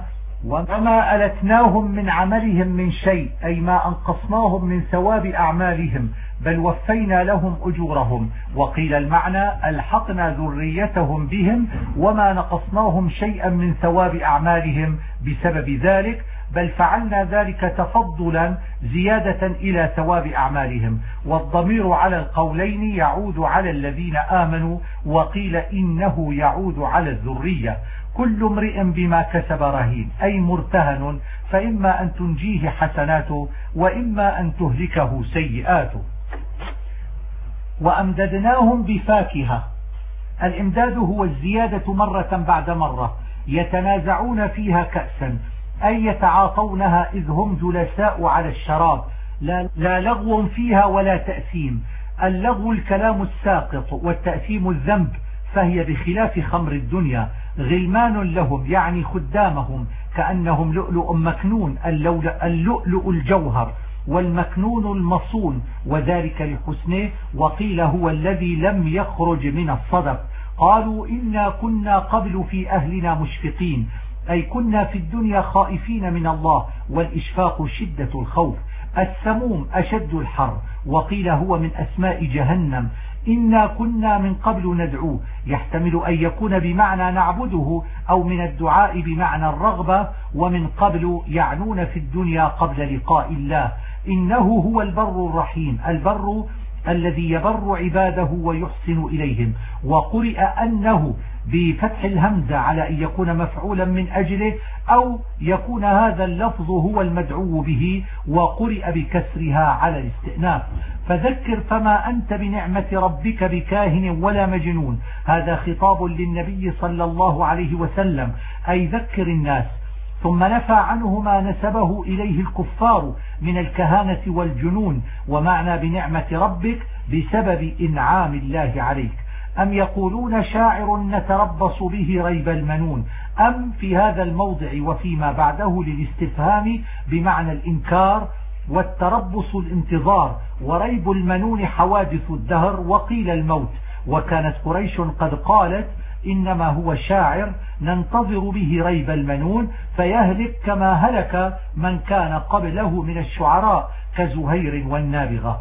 وما ألتناهم من عملهم من شيء، أي ما أنقصناهم من ثواب أعمالهم، بل وفينا لهم أجورهم. وقيل المعنى ألحقنا ذريتهم بهم، وما نقصناهم شيئا من ثواب أعمالهم بسبب ذلك، بل فعلنا ذلك تفضلا زيادة إلى ثواب أعمالهم. والضمير على القولين يعود على الذين آمنوا، وقيل إنه يعود على الذرية. كل امرئ بما كسب رهين، أي مرتهن، فإما أن تنجيه حسناته وإما أن تهلكه سيئاته. وأمددناهم بفاكهة، الإمداد هو الزيادة مرة بعد مرة، يتنازعون فيها كأسا، أي يتعاطونها إذ هم جلساء على الشراب، لا لغو فيها ولا تأثيم. اللغو الكلام الساقط، والتأثيم الذنب، فهي بخلاف خمر الدنيا. غلمان لهم يعني خدامهم، كأنهم لؤلؤ مكنون، اللؤلؤ الجوهر والمكنون المصون، وذلك لحسنه. وقيل هو الذي لم يخرج من الصدف. قالوا إنا كنا قبل في أهلنا مشفقين، أي كنا في الدنيا خائفين من الله، والإشفاق شدة الخوف. السموم أشد الحر، وقيل هو من أسماء جهنم. إنا كنا من قبل ندعوه، يحتمل أن يكون بمعنى نعبده، أو من الدعاء بمعنى الرغبة. ومن قبل يعنون في الدنيا قبل لقاء الله. إنه هو البر الرحيم، البر الذي يبر عباده ويحسن إليهم. وقرئ أنه بفتح الهمزة على أن يكون مفعولا من أجله، أو يكون هذا اللفظ هو المدعو به، وقرئ بكسرها على الاستئناف. فذكر فما أنت بنعمة ربك بكاهن ولا مجنون. هذا خطاب للنبي صلى الله عليه وسلم، أي ذكر الناس. ثم نفى عنه ما نسبه إليه الكفار من الكهانة والجنون. ومعنى بنعمة ربك بسبب إنعام الله عليك. أم يقولون شاعر نتربص به ريب المنون. أم في هذا الموضع وفيما بعده للاستفهام بمعنى الإنكار، والتربص الانتظار، وريب المنون حوادث الدهر، وقيل الموت. وكانت قريش قد قالت إنما هو شاعر ننتظر به ريب المنون فيهلك كما هلك من كان قبله من الشعراء كزهير والنابغة.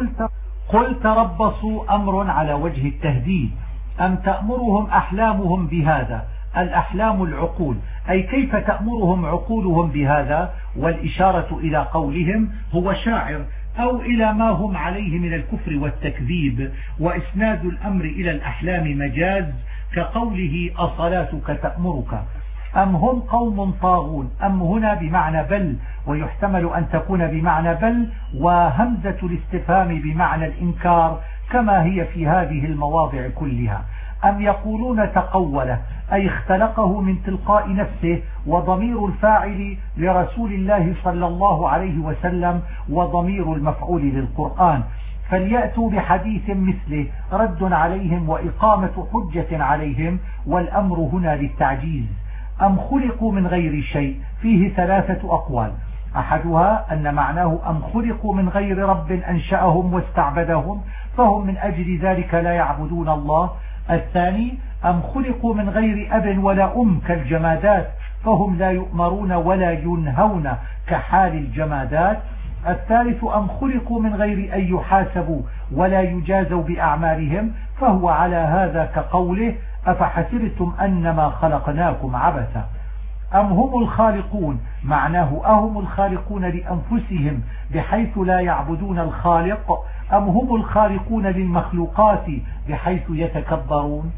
قل تربصوا أمر على وجه التهديد. أم تأمرهم أحلامهم بهذا؟ الأحلام العقول، أي كيف تأمرهم عقولهم بهذا؟ والإشارة إلى قولهم هو شاعر، أو إلى ما هم عليه من الكفر والتكذيب. وإسناد الأمر إلى الأحلام مجاز، كقوله أصلاتك تأمرك. أم هم قوم طاغون. أم هنا بمعنى بل، ويحتمل أن تكون بمعنى بل، وهمزة الاستفهام بمعنى الإنكار، كما هي في هذه المواضع كلها. أم يقولون تقوله، أي اختلقه من تلقاء نفسه، وضمير الفاعل لرسول الله صلى الله عليه وسلم، وضمير المفعول للقرآن. فليأتوا بحديث مثله رد عليهم وإقامة حجة عليهم، والأمر هنا للتعجيز. أم خلقوا من غير شيء، فيه ثلاثة أقوال. أحدها أن معناه أم خلقوا من غير رب أنشأهم واستعبدهم فهم من أجل ذلك لا يعبدون الله. الثاني أم خلقوا من غير أب ولا أم كالجمادات فهم لا يؤمرون ولا ينهون كحال الجمادات. الثالث أم خلقوا من غير أن يحاسبوا ولا يجازوا بأعمالهم فهو على هذا كقوله أفحسبتم أنما خلقناكم عبثا. أم هم الخالقون، معناه أهم الخالقون لأنفسهم بحيث لا يعبدون الخالق، أم هم الخالقون للمخلوقات بحيث يتكبرون.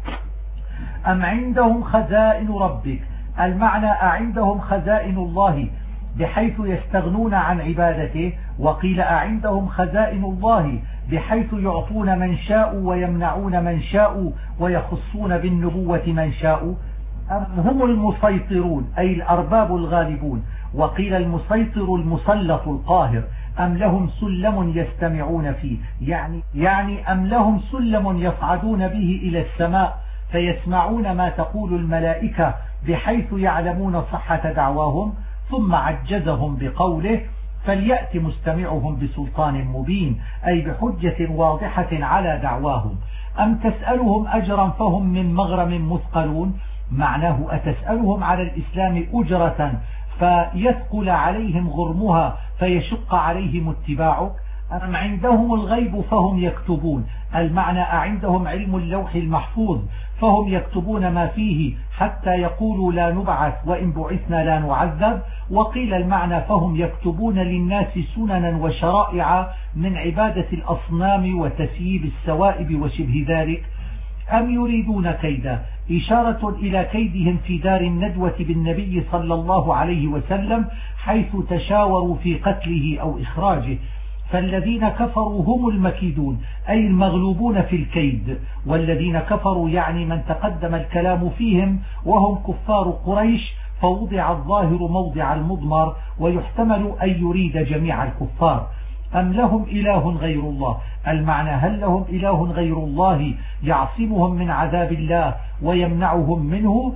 أم عندهم خزائن ربك، المعنى أعندهم خزائن الله بحيث يستغنون عن عبادته. وقيل أعندهم خزائن الله بحيث يعطون من شاء ويمنعون من شاء ويخصون بالنبوة من شاء. أم هم المسيطرون، أي الأرباب الغالبون. وقيل المسيطر المسلط القاهر. أم لهم سلم يستمعون فيه، يعني أم لهم سلم يصعدون به إلى السماء فيسمعون ما تقول الملائكة بحيث يعلمون صحة دعواهم. ثم عجزهم بقوله فليأت مستمعهم بسلطان مبين، أي بحجة واضحة على دعواهم. أم تسألهم أجرا فهم من مغرم مثقلون، معناه أتسألهم على الإسلام أجرة فيثقل عليهم غرمها فيشق عليهم اتباعك. أم عندهم الغيب فهم يكتبون، المعنى أعندهم علم اللوح المحفوظ فهم يكتبون ما فيه حتى يقولوا لا نبعث وإن بعثنا لا نعذب. وقيل المعنى فهم يكتبون للناس سننا وشرائع من عبادة الأصنام وتسييب السوائب وشبه ذلك. أم يريدون كيدا، إشارة إلى كيدهم في دار الندوة بالنبي صلى الله عليه وسلم حيث تشاوروا في قتله أو إخراجه. فالذين كفروا هم المكيدون، أي المغلوبون في الكيد. والذين كفروا يعني من تقدم الكلام فيهم وهم كفار قريش، فوضع الظاهر موضع المضمر، ويحتمل أن يريد جميع الكفار. أم لهم إله غير الله؟ المعنى هل لهم إله غير الله يعصمهم من عذاب الله ويمنعهم منه؟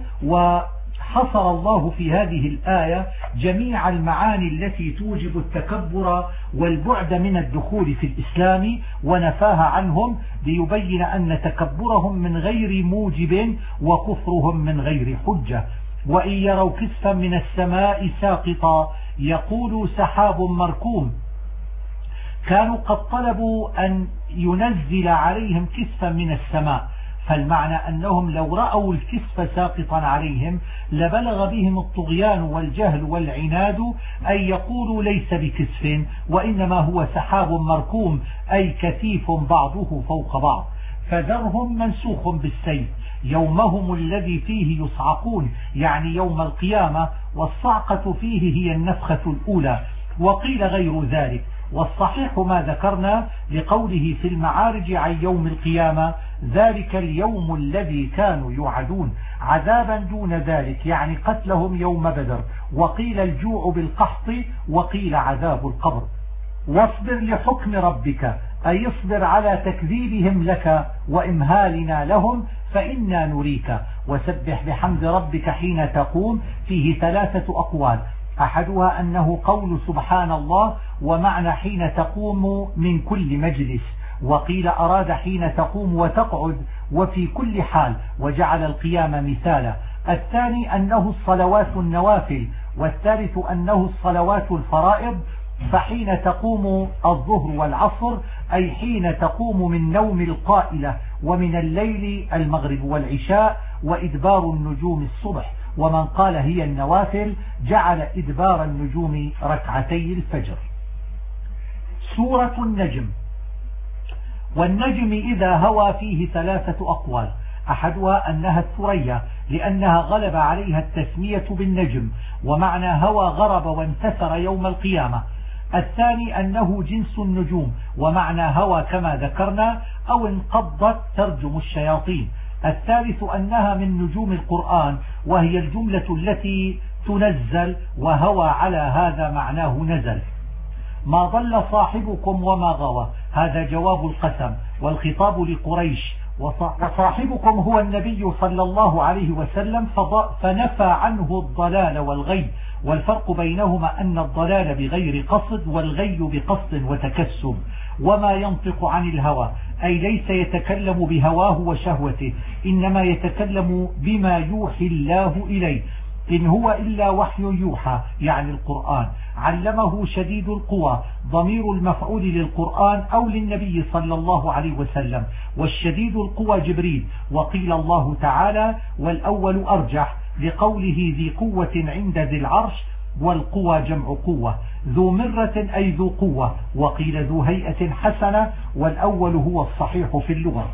وحصر الله في هذه الآية جميع المعاني التي توجب التكبر والبعد من الدخول في الإسلام ونفاها عنهم، ليبين أن تكبرهم من غير موجب وكفرهم من غير حجة. وإن يروا كسفا من السماء ساقطا يقولوا سحاب مركوم. كانوا قد طلبوا أن ينزل عليهم كسفا من السماء، فالمعنى أنهم لو رأوا الكسف ساقطا عليهم لبلغ بهم الطغيان والجهل والعناد أن يقولوا ليس بكسف وإنما هو سحاب مركوم، أي كثيف بعضه فوق بعض. فذرهم منسوخ بالسيف، يومهم الذي فيه يصعقون، يعني يوم القيامة، والصعقة فيه هي النفخة الأولى. وقيل غير ذلك، والصحيح ما ذكرنا لقوله في المعارج عن يوم القيامة: ذلك اليوم الذي كانوا يوعدون، عذابا دون ذلك يعني قتلهم يوم بدر. وقيل الجوع بالقحط، وقيل عذاب القبر. واصبر لحكم ربك، أي اصبر على تكذيبهم لك وإمهالنا لهم فإنا نريك. وسبح بحمد ربك حين تقوم، فيه 3 أقوال، أحدها أنه قول سبحان الله، ومعنى حين تقوم من كل مجلس، وقيل أراد حين تقوم وتقعد وفي كل حال، وجعل القيام مثالا. الثاني أنه الصلوات النوافل، والثالث أنه الصلوات الفرائض، فحين تقوم الظهر والعصر أي حين تقوم من نوم القائلة، ومن الليل المغرب والعشاء، وإدبار النجوم الصبح. ومن قال هي النوافل جعل إدبار النجوم ركعتي الفجر. سورة النجم. والنجم إذا هوى فيه 3 أقوال، أحدها أنها الثريا لأنها غلب عليها التسمية بالنجم، ومعنى هوى غرب وانتثر يوم القيامة. الثاني أنه جنس النجوم، ومعنى هوى كما ذكرنا أو انقضت ترجم الشياطين. الثالث أنها من نجوم القرآن، وهي الجملة التي تنزل، وهوى على هذا معناه نزل. ما ضل صاحبكم وما غوى، هذا جواب القسم، والخطاب لقريش، وصاحبكم هو النبي صلى الله عليه وسلم، فنفى عنه الضلال والغي، والفرق بينهما أن الضلال بغير قصد والغي بقصد وتكسب. وما ينطق عن الهوى، أي ليس يتكلم بهواه وشهوته، إنما يتكلم بما يوحي الله إليه، إن هو إلا وحي يوحى، يعني القرآن. علمه شديد القوى، ضمير المفعول للقرآن أو للنبي صلى الله عليه وسلم، والشديد القوى جبريل. وقيل الله تعالى، والأول أرجح لقوله ذي قوة عند ذي العرش، والقوى جمع قوة. ذو مرة أي ذو قوة، وقيل ذو هيئة حسنة، والأول هو الصحيح في اللغة.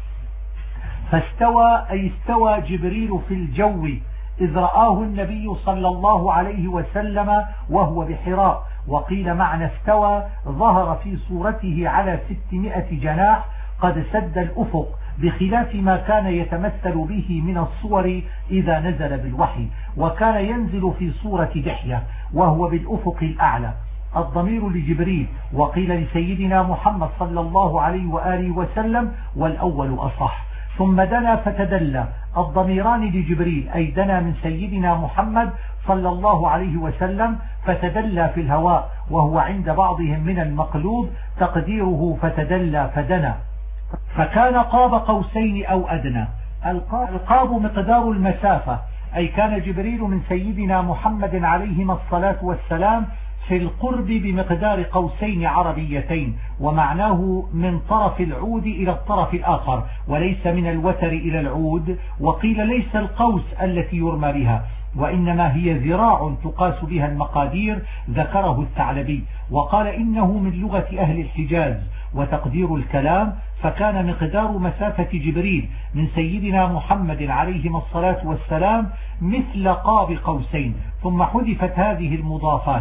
فاستوى أي استوى جبريل في الجو إذ رآه النبي صلى الله عليه وسلم وهو بحراء. وقيل معنى استوى ظهر في صورته على 600 جناح قد سد الأفق، بخلاف ما كان يتمثل به من الصور إذا نزل بالوحي، وكان ينزل في صورة دحية وهو بالأفق الأعلى. الضمير لجبريل، وقيل لسيدنا محمد صلى الله عليه وآله وسلم، والأول أصح. ثم دنا فتدلى، الضميران لجبريل، أي دنا من سيدنا محمد صلى الله عليه وسلم فتدلى في الهواء، وهو عند بعضهم من المقلوب تقديره فتدلى فدنا، فكان قاب قوسين أو أدنى. القاب مقدار المسافة، أي كان جبريل من سيدنا محمد عليهما الصلاة والسلام في القرب بمقدار قوسين عربيتين، ومعناه من طرف العود إلى الطرف الآخر، وليس من الوتر إلى العود. وقيل ليس القوس التي يرمى بها، وإنما هي ذراع تقاس بها المقادير، ذكره الثعلبي. وقال إنه من لغة أهل الحجاز، وتقدير الكلام، فكان مقدار مسافة جبريل من سيدنا محمد عليهما الصلاة والسلام مثل قاب قوسين. ثم حذفت هذه المضافات،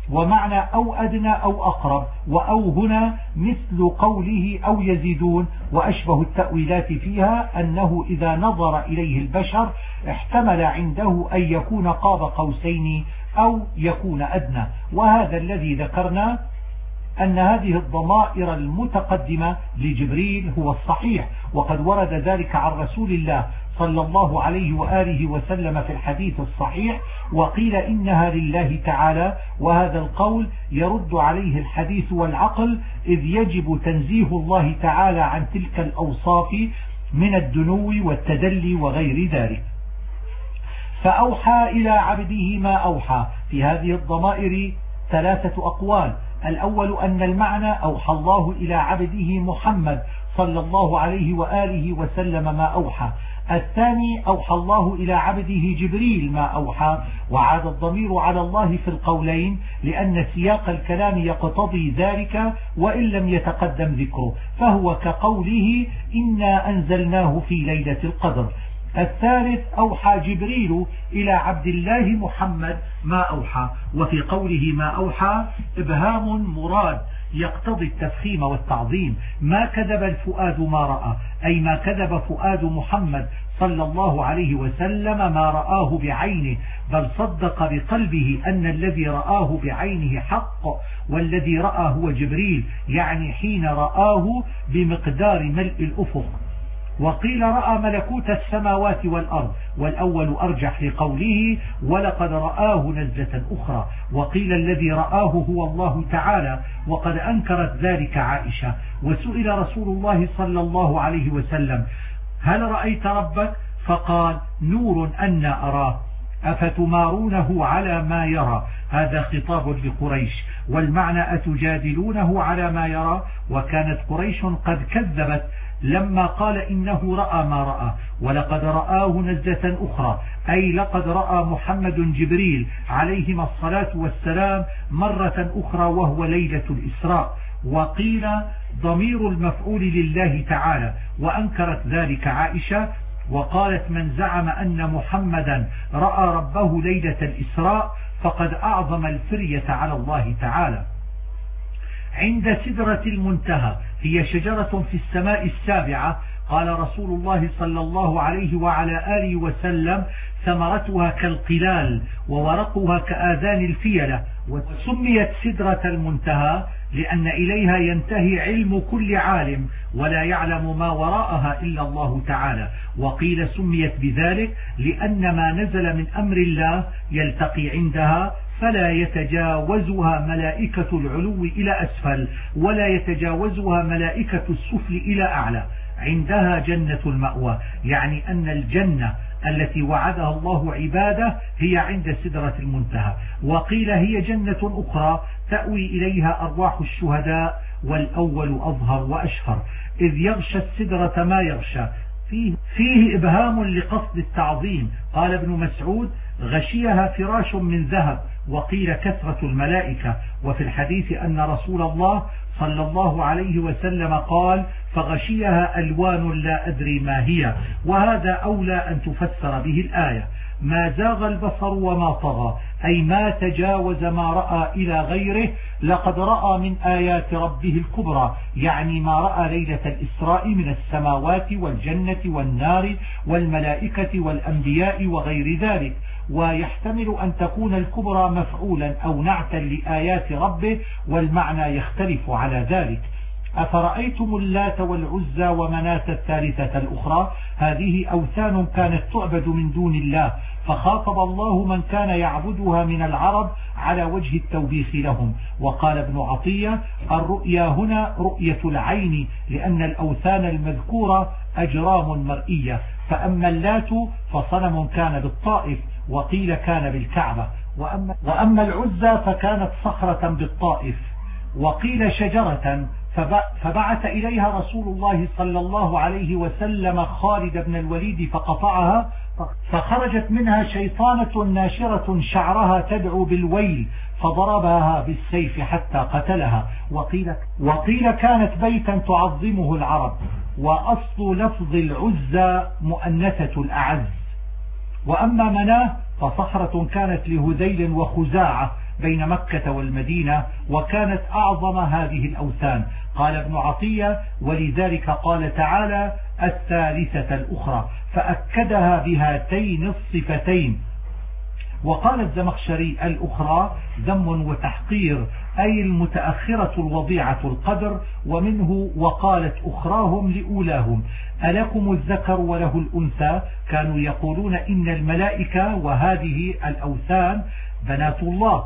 ومعنى أو أدنى أو أقرب، وأو هنا مثل قوله أو يزيدون. وأشبه التأويلات فيها أنه إذا نظر إليه البشر احتمل عنده أن يكون قاب قوسين أو يكون أدنى. وهذا الذي ذكرنا أن هذه الضمائر المتقدمة لجبريل هو الصحيح، وقد ورد ذلك عن رسول الله صلى الله عليه وآله وسلم في الحديث الصحيح، وقيل إنها لله تعالى، وهذا القول يرد عليه الحديث والعقل، إذ يجب تنزيه الله تعالى عن تلك الأوصاف من الدنو والتدلي وغير ذلك. فأوحى إلى عبده ما أوحى. في هذه الضمائر 3 أقوال. الأول أن المعنى أوحى الله إلى عبده محمد صلى الله عليه وآله وسلم ما أوحى. الثاني أوحى الله إلى عبده جبريل ما أوحى، وعاد الضمير على الله في القولين لأن سياق الكلام يقتضي ذلك وإن لم يتقدم ذكره، فهو كقوله إنا أنزلناه في ليلة القدر. الثالث أوحى جبريل إلى عبد الله محمد ما أوحى. وفي قوله ما أوحى إبهام مراد يقتضي التفخيم والتعظيم. ما كذب الفؤاد ما رأى، أي ما كذب فؤاد محمد صلى الله عليه وسلم ما رآه بعينه، بل صدق بقلبه أن الذي رآه بعينه حق، والذي رآه هو جبريل، يعني حين رآه بمقدار ملء الأفق. وقيل رأى ملكوت السماوات والأرض، والأول أرجح لقوله ولقد رآه نزلة أخرى. وقيل الذي رآه هو الله تعالى، وقد أنكرت ذلك عائشة. وسئل رسول الله صلى الله عليه وسلم هل رأيت ربك؟ فقال نور أن أراه أفتمارونه على ما يرى. هذا خطاب لقريش، والمعنى أتجادلونه على ما يرى. وكانت قريش قد كذبت لما قال إنه رأى ما رأى. ولقد رآه نزلة أخرى، أي لقد رأى محمد جبريل عليهما الصلاة والسلام مرة أخرى وهو ليلة الإسراء. وقيل ضمير المفعول لله تعالى، وأنكرت ذلك عائشة، وقالت من زعم أن محمدا رأى ربه ليلة الإسراء فقد أعظم الفرية على الله تعالى. عند سدرة المنتهى، هي شجرة في السماء السابعة. قال رسول الله صلى الله عليه وعلى آله وسلم ثمرتها كالقلال وورقها كآذان الفيلة. وسميت سدرة المنتهى لأن إليها ينتهي علم كل عالم، ولا يعلم ما وراءها إلا الله تعالى. وقيل سميت بذلك لأن ما نزل من أمر الله يلتقي عندها، فلا يتجاوزها ملائكة العلو إلى أسفل، ولا يتجاوزها ملائكة السفل إلى أعلى. عندها جنة المأوى، يعني أن الجنة التي وعدها الله عباده هي عند سدرة المنتهى. وقيل هي جنة أخرى تأوي إليها أرواح الشهداء، والأول أظهر وأشهر، إذ يغشى السدرة ما يغشى. فيه إبهام لقصد التعظيم. قال ابن مسعود غشيها فراش من ذهب، وقيل كثرة الملائكة. وفي الحديث أن رسول الله صلى الله عليه وسلم قال فغشيها ألوان لا أدري ما هي. وهذا أولى أن تفسر به الآية. ما زاغ البصر وما طغى، أي ما تجاوز ما رأى إلى غيره. لقد رأى من آيات ربه الكبرى، يعني ما رأى ليلة الإسراء من السماوات والجنة والنار والملائكة والأنبياء وغير ذلك. ويحتمل أن تكون الكبرى مفعولا أو نعتا لآيات ربه، والمعنى يختلف على ذلك. أفرأيتم اللات والعزى ومناة الثالثة الأخرى، هذه أوثان كانت تعبد من دون الله، فخاطب الله من كان يعبدها من العرب على وجه التوبيخ لهم. وقال ابن عطية الرؤيا هنا رؤية العين، لأن الأوثان المذكورة أجرام مرئية. فأما اللات فصنم كان بالطائف، وقيل كان بالكعبة. وأما العزى فكانت صخرة بالطائف، وقيل شجرة. فبعث إليها رسول الله صلى الله عليه وسلم خالد بن الوليد فقطعها، فخرجت منها شيطانة ناشرة شعرها تدعو بالويل، فضربها بالسيف حتى قتلها. وقيل كانت بيتا تعظمه العرب. وأصل لفظ العزى مؤنثة الأعز. وأما مناه فصخرة كانت لهذيل وخزاعة، بين مكة والمدينة، وكانت أعظم هذه الأوثان. قال ابن عطية: ولذلك قال تعالى: الثالثة الأخرى، فأكدها بهاتين الصفتين. وقال الزمخشري: الأخرى ذم وتحقير، أي المتأخرة الوضيعة القدر، ومنه وقالت أخراهم لأولاهم: ألكم الذكر وله الأنثى. كانوا يقولون إن الملائكة وهذه الأوثان بنات الله،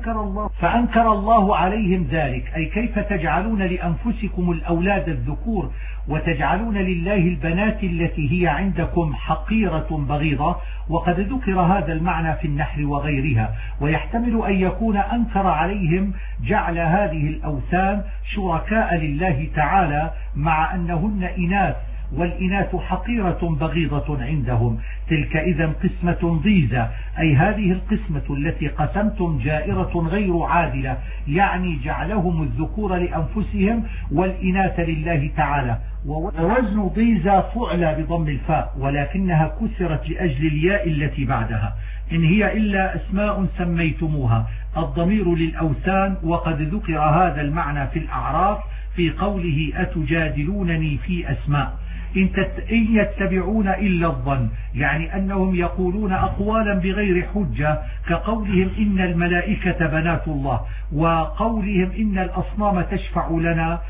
فأنكر الله عليهم ذلك، أي كيف تجعلون لأنفسكم الأولاد الذكور وتجعلون لله البنات التي هي عندكم حقيرة بغيضة. وقد ذكر هذا المعنى في النحل وغيرها، ويحتمل أن يكون أنكر عليهم جعل هذه الأوثان شركاء لله تعالى مع أنهن إناث، والإناث حقيرة بغيضة عندهم. تلك إذا قسمة ضيزة، أي هذه القسمة التي قسمتم جائرة غير عادلة، يعني جعلهم الذكور لأنفسهم والإناث لله تعالى. ووزن ضيزة فعل بضم الفاء، ولكنها كسرت لأجل الياء التي بعدها. إن هي إلا أسماء سميتموها، الضمير للأوثان. وقد ذكر هذا المعنى في الأعراف في قوله: أتجادلونني في أسماء إن يتبعون إلا الظن، يعني أنهم يقولون أقوالا بغير حجة، كقولهم إن الملائكة بنات الله، وقولهم إن الأصنام تشفع لنا،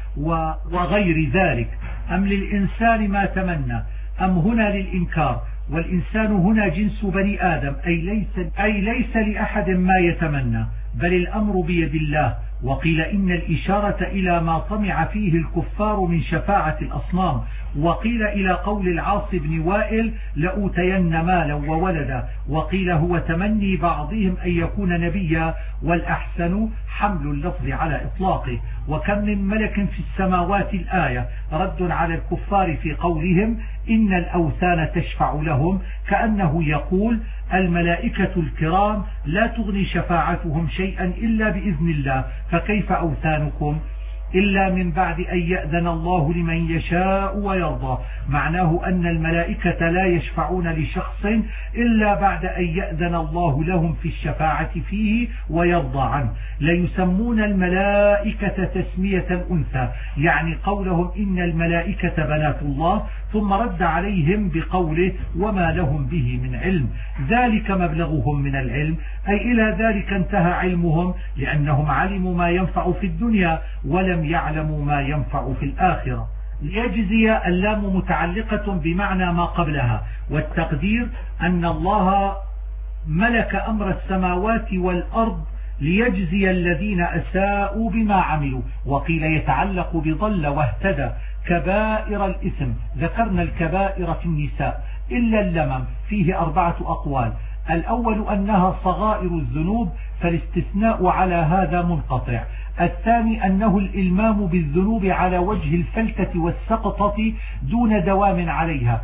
وغير ذلك. أم للإنسان ما تمنى، أم هنا للإنكار، والإنسان هنا جنس بني آدم، أي ليس لأحد ما يتمنى، بل الأمر بيد الله. وقيل إن الإشارة إلى ما طمع فيه الكفار من شفاعة الأصنام، وقيل إلى قول العاص بن وائل: لأوتين مالا وولدا. وقيل هو تمني بعضهم أن يكون نبيا، والأحسن حمل اللفظ على إطلاقه. وكم من ملك في السماوات الآية رد على الكفار في قولهم إن الأوثان تشفع لهم، كأنه يقول: الملائكة الكرام لا تغني شفاعتهم شيئا إلا بإذن الله، فكيف أوثانكم؟ إلا من بعد أن يأذن الله لمن يشاء ويرضى. معناه أن الملائكة لا يشفعون لشخص إلا بعد أن يأذن الله لهم في الشفاعة فيه ويرضى عنه. ليسمون الملائكة تسمية الأنثى، يعني قولهم إن الملائكة بنات الله، ثم رد عليهم بقوله: وما لهم به من علم، ذلك مبلغهم من العلم، أي إلى ذلك انتهى علمهم، لأنهم علموا ما ينفع في الدنيا ولم يعلموا ما ينفع في الآخرة. ليجزي اللام متعلقة بمعنى ما قبلها، والتقدير أن الله ملك أمر السماوات والأرض ليجزي الذين أساءوا بما عملوا. وقيل يتعلق بضل واهتدى كبائر الإثم، ذكرنا الكبائر في النساء إلا اللمم، فيه 4 أقوال. الأول أنها صغائر الذنوب، فالاستثناء على هذا منقطع. الثاني أنه الإلمام بالذنوب على وجه الفلتة والسقطة دون دوام عليها.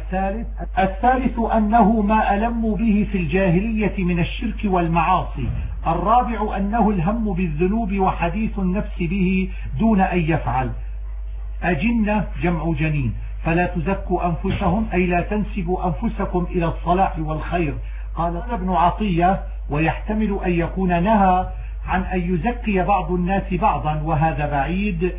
الثالث أنه ما ألموا به في الجاهلية من الشرك والمعاصي. الرابع أنه الهم بالذنوب وحديث النفس به دون أن يفعل. أجنة جمع جنين، فلا تزكوا أنفسهم، أي لا تنسبوا أنفسكم إلى الصلاح والخير. قال ابن عطية: ويحتمل أن يكون نهى عن أن يزكي بعض الناس بعضا، وهذا بعيد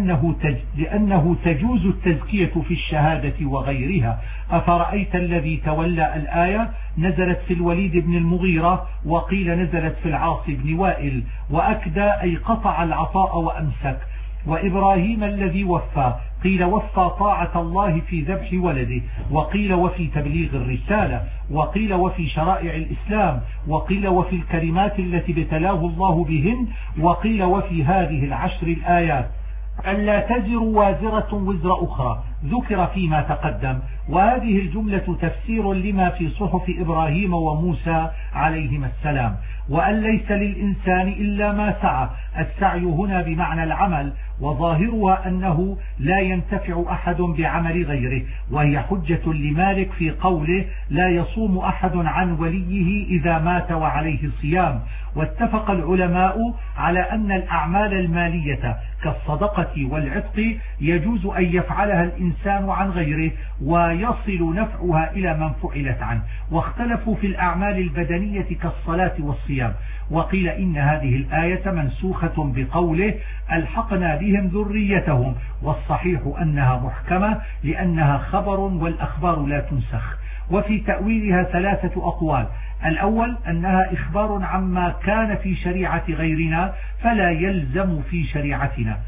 لأنه تجوز التزكية في الشهادة وغيرها. أفرأيت الذي تولى الآية نزلت في الوليد بن المغيرة، وقيل نزلت في العاص بن وائل. وأكدى أي قطع العطاء وأمسك. وإبراهيم الذي وفى، قيل وفى طاعة الله في ذبح ولده، وقيل وفي تبليغ الرسالة، وقيل وفي شرائع الإسلام، وقيل وفي الكلمات التي ابتلاه الله بهن، وقيل وفي هذه 10 الآيات. ألا تزر وازرة وزر أخرى ذكر فيما تقدم، وهذه الجملة تفسير لما في صحف إبراهيم وموسى عليهما السلام. وأن ليس للإنسان إلا ما سعى، السعي هنا بمعنى العمل، وظاهرها أنه لا ينتفع أحد بعمل غيره، وهي حجة لمالك في قوله: لا يصوم أحد عن وليه إذا مات وعليه صيام. واتفق العلماء على أن الأعمال المالية كالصدقة والعتق يجوز أن يفعلها الإنسان الإنسان عن غيره ويصل نفعها إلى من فعلت عنه. واختلفوا في الأعمال البدنية كالصلاة والصيام، وقيل إن هذه الآية منسوخة بقوله ألحقنا بهم ذريتهم، والصحيح أنها محكمة لأنها خبر والأخبار لا تنسخ. وفي تأويلها 3 أقوال: الأول أنها إخبار عما كان في شريعة غيرنا فلا يلزم في شريعتنا.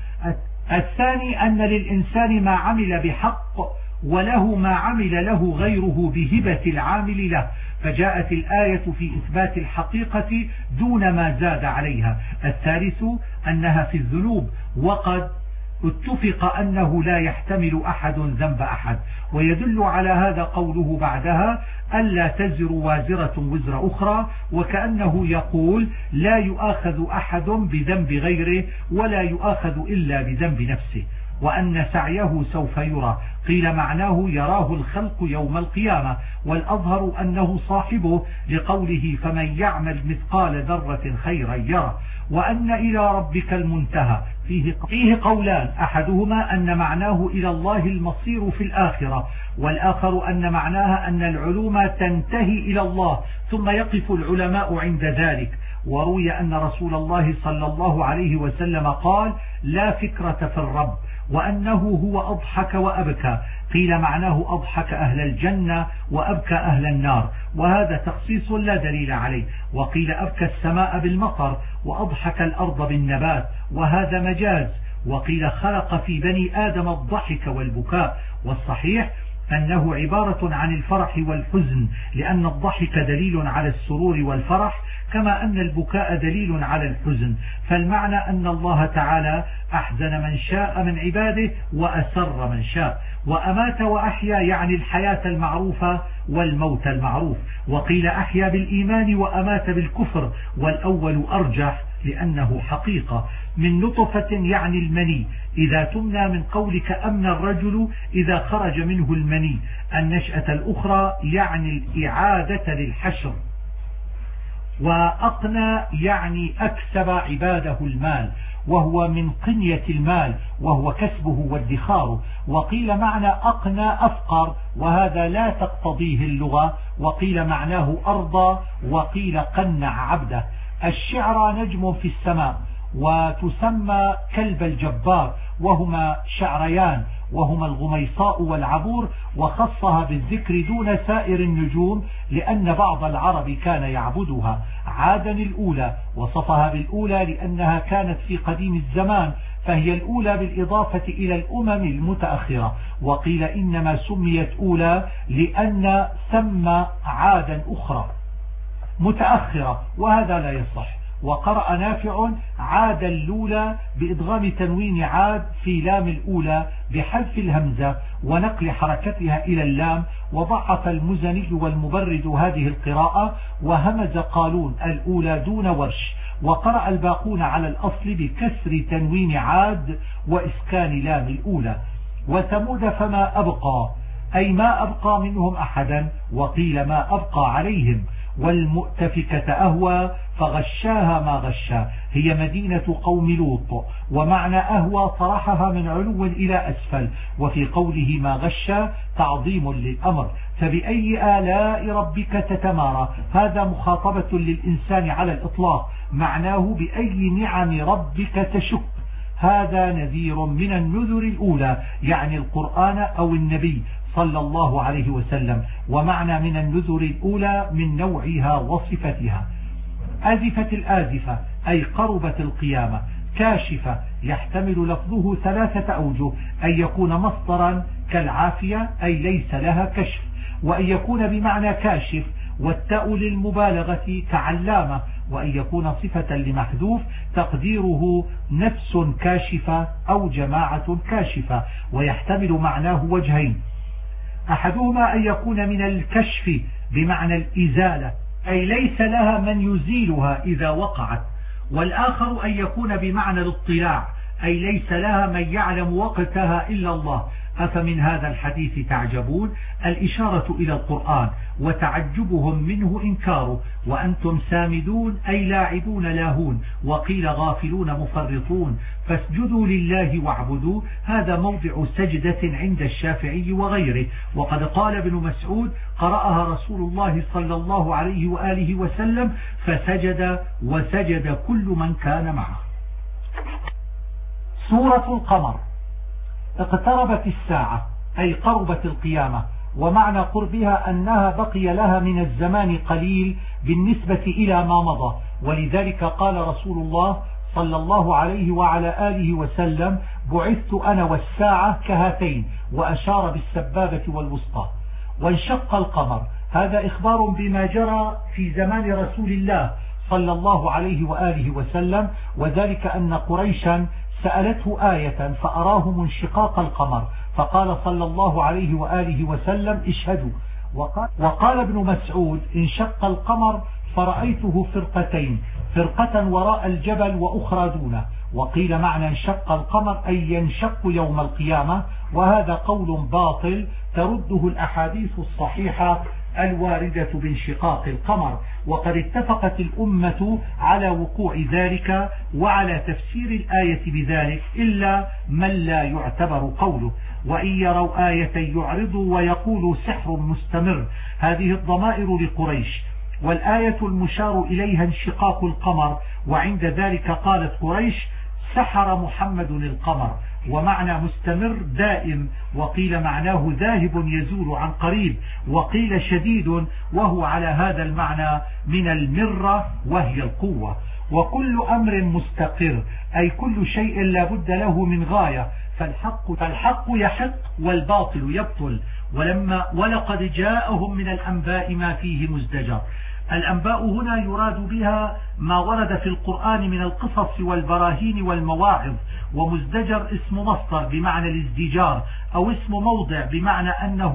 الثاني أن للإنسان ما عمل بحق وله ما عمل له غيره بهبة العامل له، فجاءت الآية في إثبات الحقيقة دون ما زاد عليها. الثالث أنها في الذنوب، وقد اتفق أنه لا يحتمل أحد ذنب أحد. ويدل على هذا قوله بعدها ألا تزر وازرة وزر أخرى، وكأنه يقول لا يؤاخذ أحد بذنب غيره ولا يؤاخذ إلا بذنب نفسه، وأن سعيه سوف يرى. قيل معناه يراه الخلق يوم القيامة، والأظهر أنه صاحبه لقوله فمن يعمل مثقال ذرة خيرا يرى. وأن إلى ربك المنتهى فيه قولان: أحدهما أن معناه إلى الله المصير في الآخرة، والآخر أن معناها أن العلوم تنتهي إلى الله ثم يقف العلماء عند ذلك. وروي أن رسول الله صلى الله عليه وسلم قال لا فكرة في الرب، وأنه هو أضحك وأبكى. قيل معناه أضحك أهل الجنة وأبكى أهل النار، وهذا تخصيص لا دليل عليه. وقيل أبكى السماء بالمطر وأضحك الأرض بالنبات، وهذا مجاز. وقيل خلق في بني آدم الضحك والبكاء، والصحيح أنه عبارة عن الفرح والحزن، لأن الضحك دليل على السرور والفرح كما أن البكاء دليل على الحزن. فالمعنى أن الله تعالى أحزن من شاء من عباده وأسر من شاء. وأمات وأحيا يعني الحياة المعروفة والموت المعروف. وقيل أحيا بالإيمان وأمات بالكفر، والأول أرجح لأنه حقيقة. من نطفة يعني المني، إذا تمنى من قولك أمن الرجل إذا خرج منه المني. النشأة الأخرى يعني الإعادة للحشر. وأقنى يعني أكسب عباده المال، وهو من قنية المال وهو كسبه وادخاره. وقيل معنى أقنى أفقر، وهذا لا تقتضيه اللغة. وقيل معناه أرضى، وقيل قنع عبده. الشعر نجم في السماء، وتسمى كلب الجبار، وهما شعريان، وهما الغميصاء والعبور، وخصها بالذكر دون سائر النجوم لأن بعض العرب كان يعبدها. عادا الأولى، وصفها بالأولى لأنها كانت في قديم الزمان، فهي الأولى بالإضافة إلى الأمم المتأخرة. وقيل إنما سميت أولى لأن ثم عادا أخرى متأخرة، وهذا لا يصح. وقرأ نافع عاد الأولى بإدغام تنوين عاد في لام الأولى بحذف الهمزة ونقل حركتها إلى اللام. وضعف المزني والمبرد هذه القراءة، وهمز قالون الأولى دون ورش. وقرأ الباقون على الأصل بكسر تنوين عاد وإسكان لام الأولى. وثمود فما أبقى، أي ما أبقى منهم أحدا. وقيل ما أبقى عليهم. والمؤتفكة أهوى فغشاها ما غشا، هي مدينة قوم لوط. ومعنى أهوى طرحها من علو إلى أسفل. وفي قوله ما غشا تعظيم للأمر. فبأي آلاء ربك تتمارى، هذا مخاطبة للإنسان على الإطلاق، معناه بأي نعم ربك تشك. هذا نذير من النذر الأولى، يعني القرآن أو النبي صلى الله عليه وسلم. ومعنى من النذر الأولى من نوعها وصفتها. أزفت الآزفة أي قربت القيامة. كاشفة يحتمل لفظه 3 أوجه: أن يكون مصدرا كالعافية أي ليس لها كشف، وأن يكون بمعنى كاشف والتاء للمبالغة كعلامة، وأن يكون صفة لمحذوف تقديره نفس كاشفة أو جماعة كاشفة. ويحتمل معناه وجهين: أحدهما أن يكون من الكشف بمعنى الإزالة أي ليس لها من يزيلها إذا وقعت، والآخر أن يكون بمعنى الاطلاع أي ليس لها من يعلم وقتها إلا الله. أفمن هذا الحديث تعجبون؟ الإشارة إلى القرآن وتعجبهم منه إنكاره. وأنتم سامدون أي لاعبون لاهون، وقيل غافلون مفرطون، فاسجدوا لله واعبدوا. هذا موضع سجدة عند الشافعي وغيره. وقد قال ابن مسعود قرأها رسول الله صلى الله عليه وآله وسلم فسجد وسجد كل من كان معه. سورة القمر. اقتربت الساعة أي قربت القيامة، ومعنى قربها أنها بقي لها من الزمان قليل بالنسبة إلى ما مضى، ولذلك قال رسول الله صلى الله عليه وعلى آله وسلم بعثت أنا والساعة كهاتين، وأشار بالسبابة والوسطى. وانشق القمر، هذا إخبار بما جرى في زمان رسول الله صلى الله عليه وآله وسلم، وذلك أن قريشا سألته آية فأراهم انشقاق القمر، فقال صلى الله عليه وآله وسلم اشهدوا. وقال ابن مسعود انشق القمر فرأيته فرقتين، فرقة وراء الجبل وأخرى دونه. وقيل معنى انشق القمر أي ينشق يوم القيامة، وهذا قول باطل ترده الأحاديث الصحيحة الواردة بانشقاق القمر. وقد اتفقت الأمة على وقوع ذلك وعلى تفسير الآية بذلك إلا من لا يعتبر قوله. وإن يروا آية يعرضوا ويقولوا سحر مستمر. هذه الضمائر لقريش، والآية المشار إليها انشقاق القمر، وعند ذلك قالت قريش سحر محمد القمر، ومعنى مستمر دائم، وقيل معناه ذاهب يزول عن قريب، وقيل شديد، وهو على هذا المعنى من المرة وهي القوة. وكل أمر مستقر أي كل شيء لا بد له من غاية، فالحق يحق والباطل يبطل. ولقد جاءهم من الأنباء ما فيه مزدجر. الأنباء هنا يراد بها ما ورد في القرآن من القصص والبراهين والمواعظ. ومزدجر اسم مصدر بمعنى الازدجار، أو اسم موضع بمعنى أنه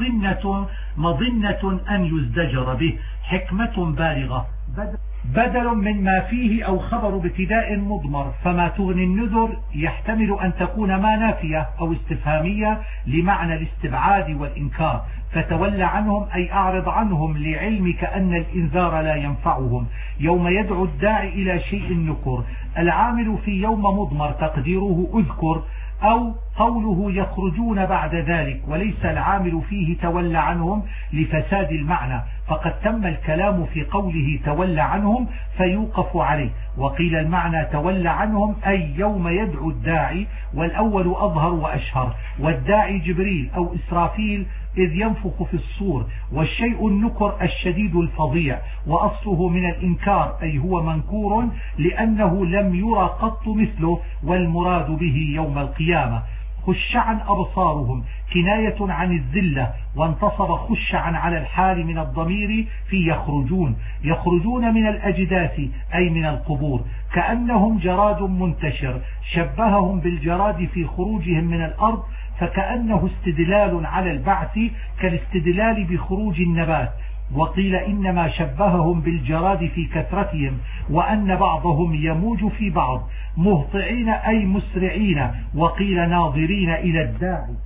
مظنة أن يزدجر به، حكمة بالغة، بدل من ما فيه أو خبر ابتداء مضمر. فما تغني النذر يحتمل أن تكون ما نافية أو استفهامية لمعنى الاستبعاد والإنكار، فتولى عنهم أي أعرض عنهم لعلمك أن الإنذار لا ينفعهم. يوم يدعو الداعي إلى شيء نكر. العامل في يوم مضمر تقديره أذكر، أو قوله يخرجون بعد ذلك، وليس العامل فيه تولى عنهم لفساد المعنى، فقد تم الكلام في قوله تولى عنهم فيوقف عليه. وقيل المعنى تولى عنهم أي يوم يدعو الداعي، والأول أظهر وأشهر، والداعي جبريل أو إسرافيل إذ ينفخ في الصور. والشيء النكر الشديد الفظيع، وأصله من الإنكار أي هو منكور لأنه لم يرى قط مثله، والمراد به يوم القيامة. خشعا أبصارهم كناية عن الذلة، وانتصب خشعا على الحال من الضمير في يخرجون من الأجداث أي من القبور، كأنهم جراد منتشر. شبههم بالجراد في خروجهم من الأرض، فكأنه استدلال على البعث كالاستدلال بخروج النبات. وقيل إنما شبههم بالجراد في كثرتهم، وأن بعضهم يموج في بعض، مهطعين أي مسرعين، وقيل ناظرين إلى الداعي.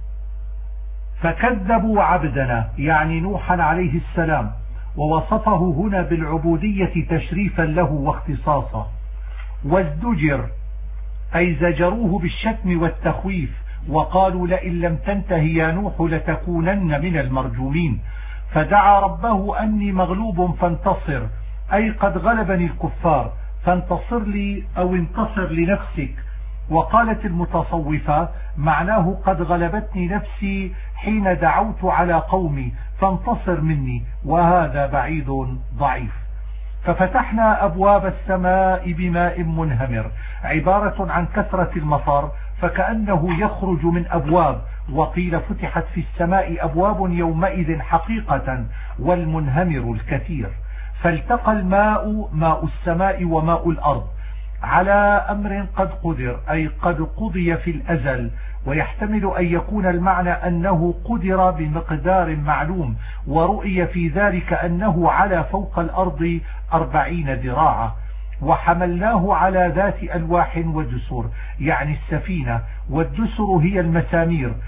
فكذبوا عبدنا يعني نوحا عليه السلام، ووصفه هنا بالعبودية تشريفا له واختصاصا. وازدجر أي زجروه بالشتم والتخويف، وقالوا لئن لم تنته يا نوح لتكونن من المرجومين. فدعا ربه أني مغلوب فانتصر، أي قد غلبني الكفار فانتصر لي أو انتصر لنفسك. وقالت المتصوفة معناه قد غلبتني نفسي حين دعوت على قومي فانتصر مني، وهذا بعيد ضعيف. ففتحنا أبواب السماء بماء منهمر، عبارة عن كثرة المطر، فكأنه يخرج من أبواب. وقيل فتحت في السماء أبواب يومئذ حقيقة، والمنهمر الكثير. فالتقى الماء، ماء السماء وماء الأرض، على أمر قد قدر أي قد قضي في الأزل. ويحتمل أن يكون المعنى أنه قدر بمقدار معلوم، ورؤي في ذلك أنه على فوق الأرض 40 ذراعا. وحملناه على ذات ألواح ودسر يعني السفينة، والدسر هي المسامير،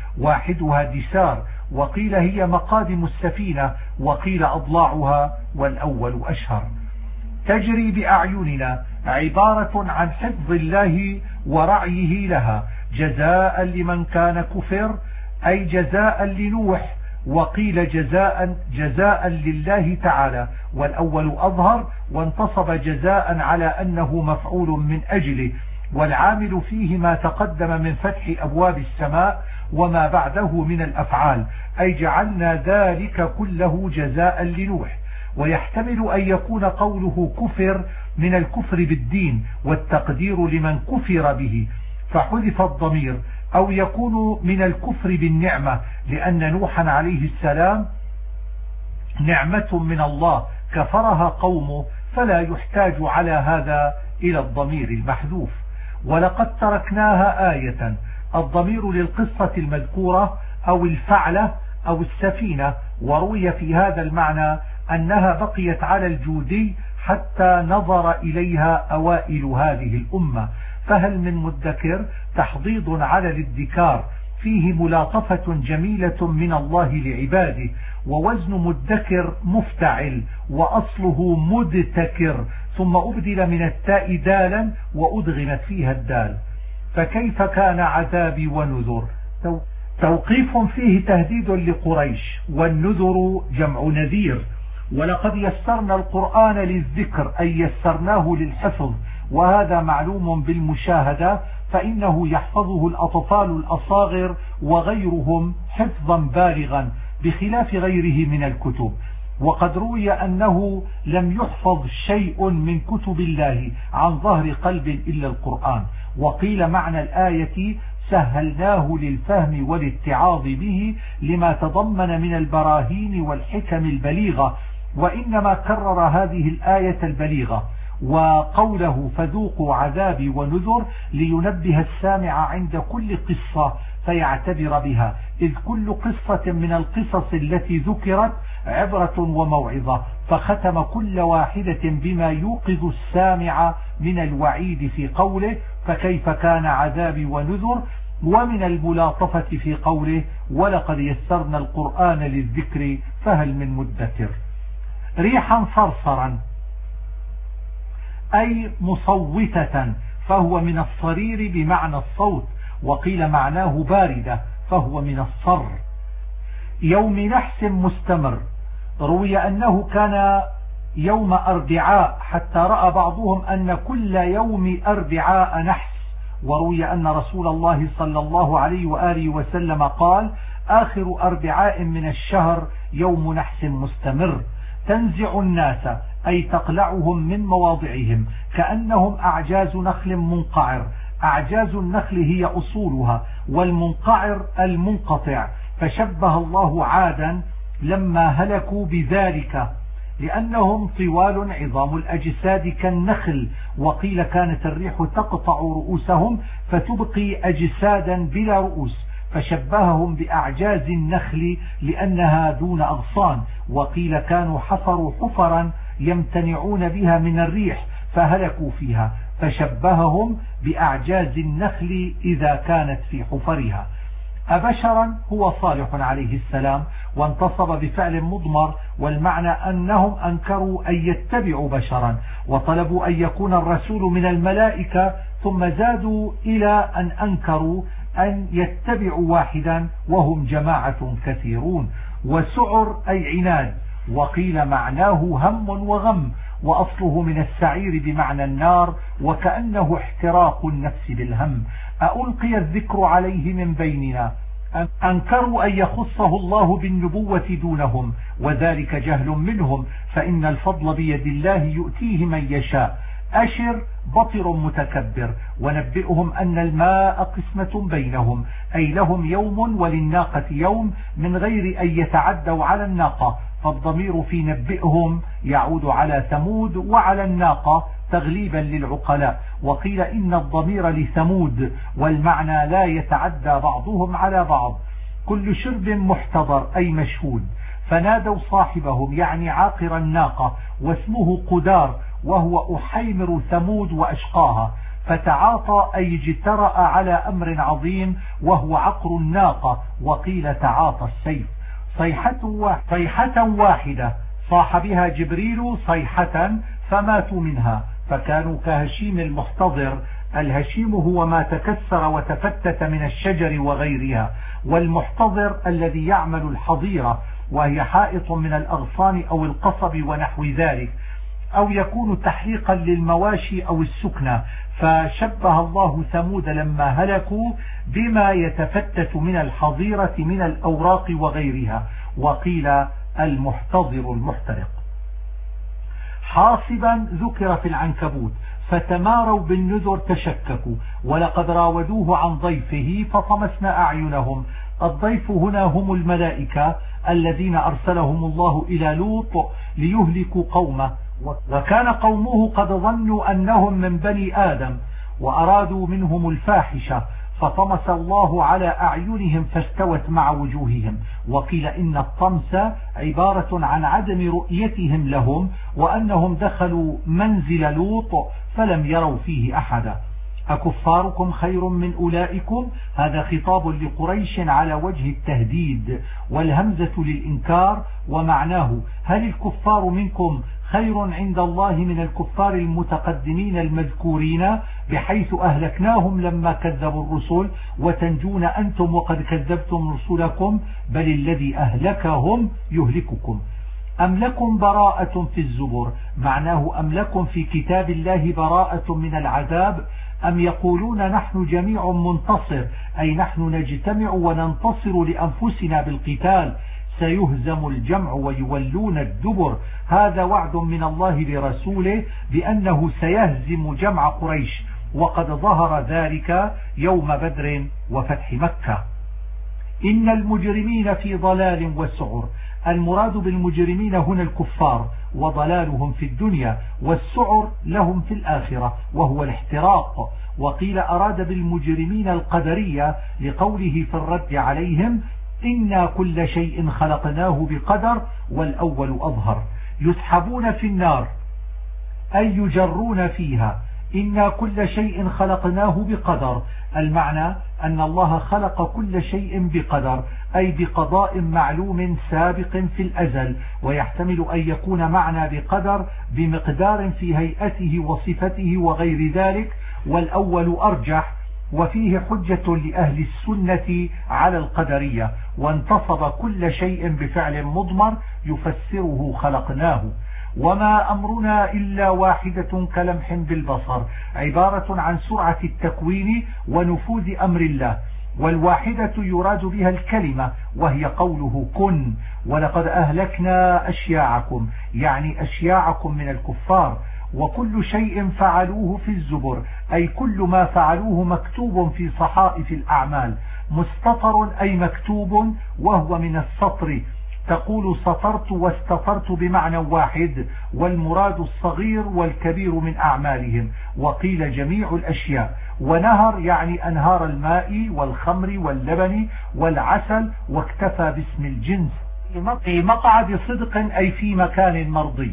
واحدها دسار، وقيل هي مقادم السفينة، وقيل أضلاعها، والأول أشهر. تجري بأعيننا عبارة عن حفظ الله ورعيه لها جزاء لمن كان كفر، أي جزاء لنوح، وقيل جزاء لله تعالى، والأول أظهر، وانتصب جزاء على أنه مفعول من أجله، والعامل فيه ما تقدم من فتح أبواب السماء وما بعده من الأفعال، أي جعلنا ذلك كله جزاء لنوح. ويحتمل أن يكون قوله كفر من الكفر بالدين، والتقدير لمن كفر به فحذف الضمير، أو يكون من الكفر بالنعمة، لأن نوحا عليه السلام نعمة من الله كفرها قومه، فلا يحتاج على هذا إلى الضمير المحذوف. ولقد تركناها آية، الضمير للقصة المذكورة أو الفعلة أو السفينة، وروي في هذا المعنى أنها بقيت على الجودي حتى نظر إليها أوائل هذه الأمة. فهل من مدكر تحضيض على الادكار فيه ملاطفة جميلة من الله لعباده، ووزن مدكر مفتعل، وأصله مدتكر، ثم أبدل من التاء دالا وأدغمت فيها الدال. فكيف كان عذابي ونذر؟ توقيف فيه تهديد لقريش، والنذر جمع نذير. ولقد يسرنا القرآن للذكر، أي يسرناه للحفظ، وهذا معلوم بالمشاهدة، فإنه يحفظه الأطفال الأصاغر وغيرهم حفظا بالغا بخلاف غيره من الكتب. وقد روي أنه لم يحفظ شيء من كتب الله عن ظهر قلب إلا القرآن. وقيل معنى الآية سهلناه للفهم والاتعاظ به لما تضمن من البراهين والحكم البليغة، وإنما كرر هذه الآية البليغة وقوله فذوقوا عذابي ونذر لينبه السامع عند كل قصة فيعتبر بها، إذ كل قصة من القصص التي ذكرت عبرة وموعظة، فختم كل واحدة بما يوقظ السامع من الوعيد في قوله فكيف كان عذابي ونذر، ومن الملاطفة في قوله ولقد يسرنا القرآن للذكر فهل من مدكر. ريحا صرصرا أي مصوتة، فهو من الصرير بمعنى الصوت، وقيل معناه باردة فهو من الصر. يوم نحس مستمر، روي أنه كان يوم أربعاء حتى رأى بعضهم أن كل يوم أربعاء نحس، وروي أن رسول الله صلى الله عليه وآله وسلم قال آخر أربعاء من الشهر يوم نحس مستمر. تنزع الناس أي تقلعهم من مواضعهم كأنهم أعجاز نخل منقعر، أعجاز النخل هي أصولها، والمنقعر المنقطع، فشبه الله عادا لما هلكوا بذلك لأنهم طوال عظام الأجساد كالنخل، وقيل كانت الريح تقطع رؤوسهم فتبقي أجسادا بلا رؤوس، فشبههم بأعجاز النخل لأنها دون أغصان، وقيل كانوا حفروا حفرا يمتنعون بها من الريح فهلكوا فيها، فشبههم بأعجاز النخل إذا كانت في حفرها. أبشرا هو صالح عليه السلام، وانتصب بفعل مضمر، والمعنى أنهم أنكروا أن يتبعوا بشرا، وطلبوا أن يكون الرسول من الملائكة، ثم زادوا إلى أن أنكروا أن يتبعوا واحدا وهم جماعة كثيرون. وسعر أي عناد، وقيل معناه هم وغم، وأصله من السعير بمعنى النار، وكأنه احتراق النفس بالهم. ألقي الذكر عليه من بيننا، أنكروا أن يخصه الله بالنبوة دونهم، وذلك جهل منهم، فإن الفضل بيد الله يؤتيه من يشاء. أشر بطر متكبر، ونبئهم أن الماء قسمة بينهم، أي لهم يوم وللناقة يوم من غير أن يتعدوا على الناقة، فالضمير في نبئهم يعود على ثمود وعلى الناقة تغليبا للعقلاء. وقيل إن الضمير لثمود، والمعنى لا يتعدى بعضهم على بعض. كل شرب محتضر أي مشهود، فنادوا صاحبهم يعني عاقر الناقة، واسمه قدار، وهو أحيمر ثمود وأشقاها، فتعاطى أي اجترأ على أمر عظيم وهو عقر الناقة، وقيل تعاطى السيف. صيحة واحدة صاح بها جبريل صيحة فماتوا منها، فكانوا كهشيم المحتضر. الهشيم هو ما تكسر وتفتت من الشجر وغيرها، والمحتضر الذي يعمل الحظيرة، وهي حائط من الأغصان أو القصب ونحو ذلك، أو يكون تحريقا للمواشي أو السكنة. فشبه الله ثمود لما هلكوا بما يتفتت من الحظيرة من الأوراق وغيرها، وقيل المحتضر المحترق. حاصبا ذكر في العنكبوت، فتماروا بالنذر تشككوا، ولقد راودوه عن ضيفه فطمسنا أعينهم. الضيف هنا هم الملائكة الذين أرسلهم الله إلى لوط ليهلكوا قومه، وكان قومه قد ظنوا أنهم من بني آدم وأرادوا منهم الفاحشة، فطمس الله على أعينهم فاستوت مع وجوههم. وقيل إن الطمس عبارة عن عدم رؤيتهم لهم، وأنهم دخلوا منزل لوط فلم يروا فيه أحدا. أكفاركم خير من أولئكم؟ هذا خطاب لقريش على وجه التهديد، والهمزة للإنكار، ومعناه هل الكفار منكم خير عند الله من الكفار المتقدمين المذكورين، بحيث أهلكناهم لما كذبوا الرسل، وتنجون أنتم وقد كذبتم رسلكم؟ بل الذي أهلكهم يهلككم. أم لكم براءة في الزبر؟ معناه أم لكم في كتاب الله براءة من العذاب؟ أم يقولون نحن جميع منتصر، أي نحن نجتمع وننتصر لأنفسنا بالقتال؟ سيهزم الجمع ويولون الدبر. هذا وعد من الله لرسوله بأنه سيهزم جمع قريش، وقد ظهر ذلك يوم بدر وفتح مكة. إن المجرمين في ضلال وسعر. المراد بالمجرمين هنا الكفار، وضلالهم في الدنيا، والسعر لهم في الآخرة وهو الاحتراق. وقيل أراد بالمجرمين القدرية لقوله في الرد عليهم إنا كل شيء خلقناه بقدر، والأول أظهر. يسحبون في النار أي يجرون فيها. إنا كل شيء خلقناه بقدر، المعنى أن الله خلق كل شيء بقدر، أي بقضاء معلوم سابق في الأزل. ويحتمل أن يكون معنى بقدر بمقدار في هيئته وصفته وغير ذلك، والأول أرجح، وفيه حجة لأهل السنة على القدرية. وانتصب كل شيء بفعل مضمر يفسره خلقناه. وما أمرنا إلا واحدة كلمح بالبصر، عبارة عن سرعة التكوين ونفوذ أمر الله. والواحدة يراد بها الكلمة، وهي قوله كن. ولقد أهلكنا أشياعكم، يعني أشياعكم من الكفار. وكل شيء فعلوه في الزبر، أي كل ما فعلوه مكتوب في صحائف الأعمال. مستطر أي مكتوب، وهو من السطر، تقول سطرت واستطرت بمعنى واحد، والمراد الصغير والكبير من أعمالهم. وقيل جميع الأشياء. ونهر يعني أنهار الماء والخمر واللبن والعسل، واكتفى باسم الجنس. في مقعد صدق أي في مكان مرضي.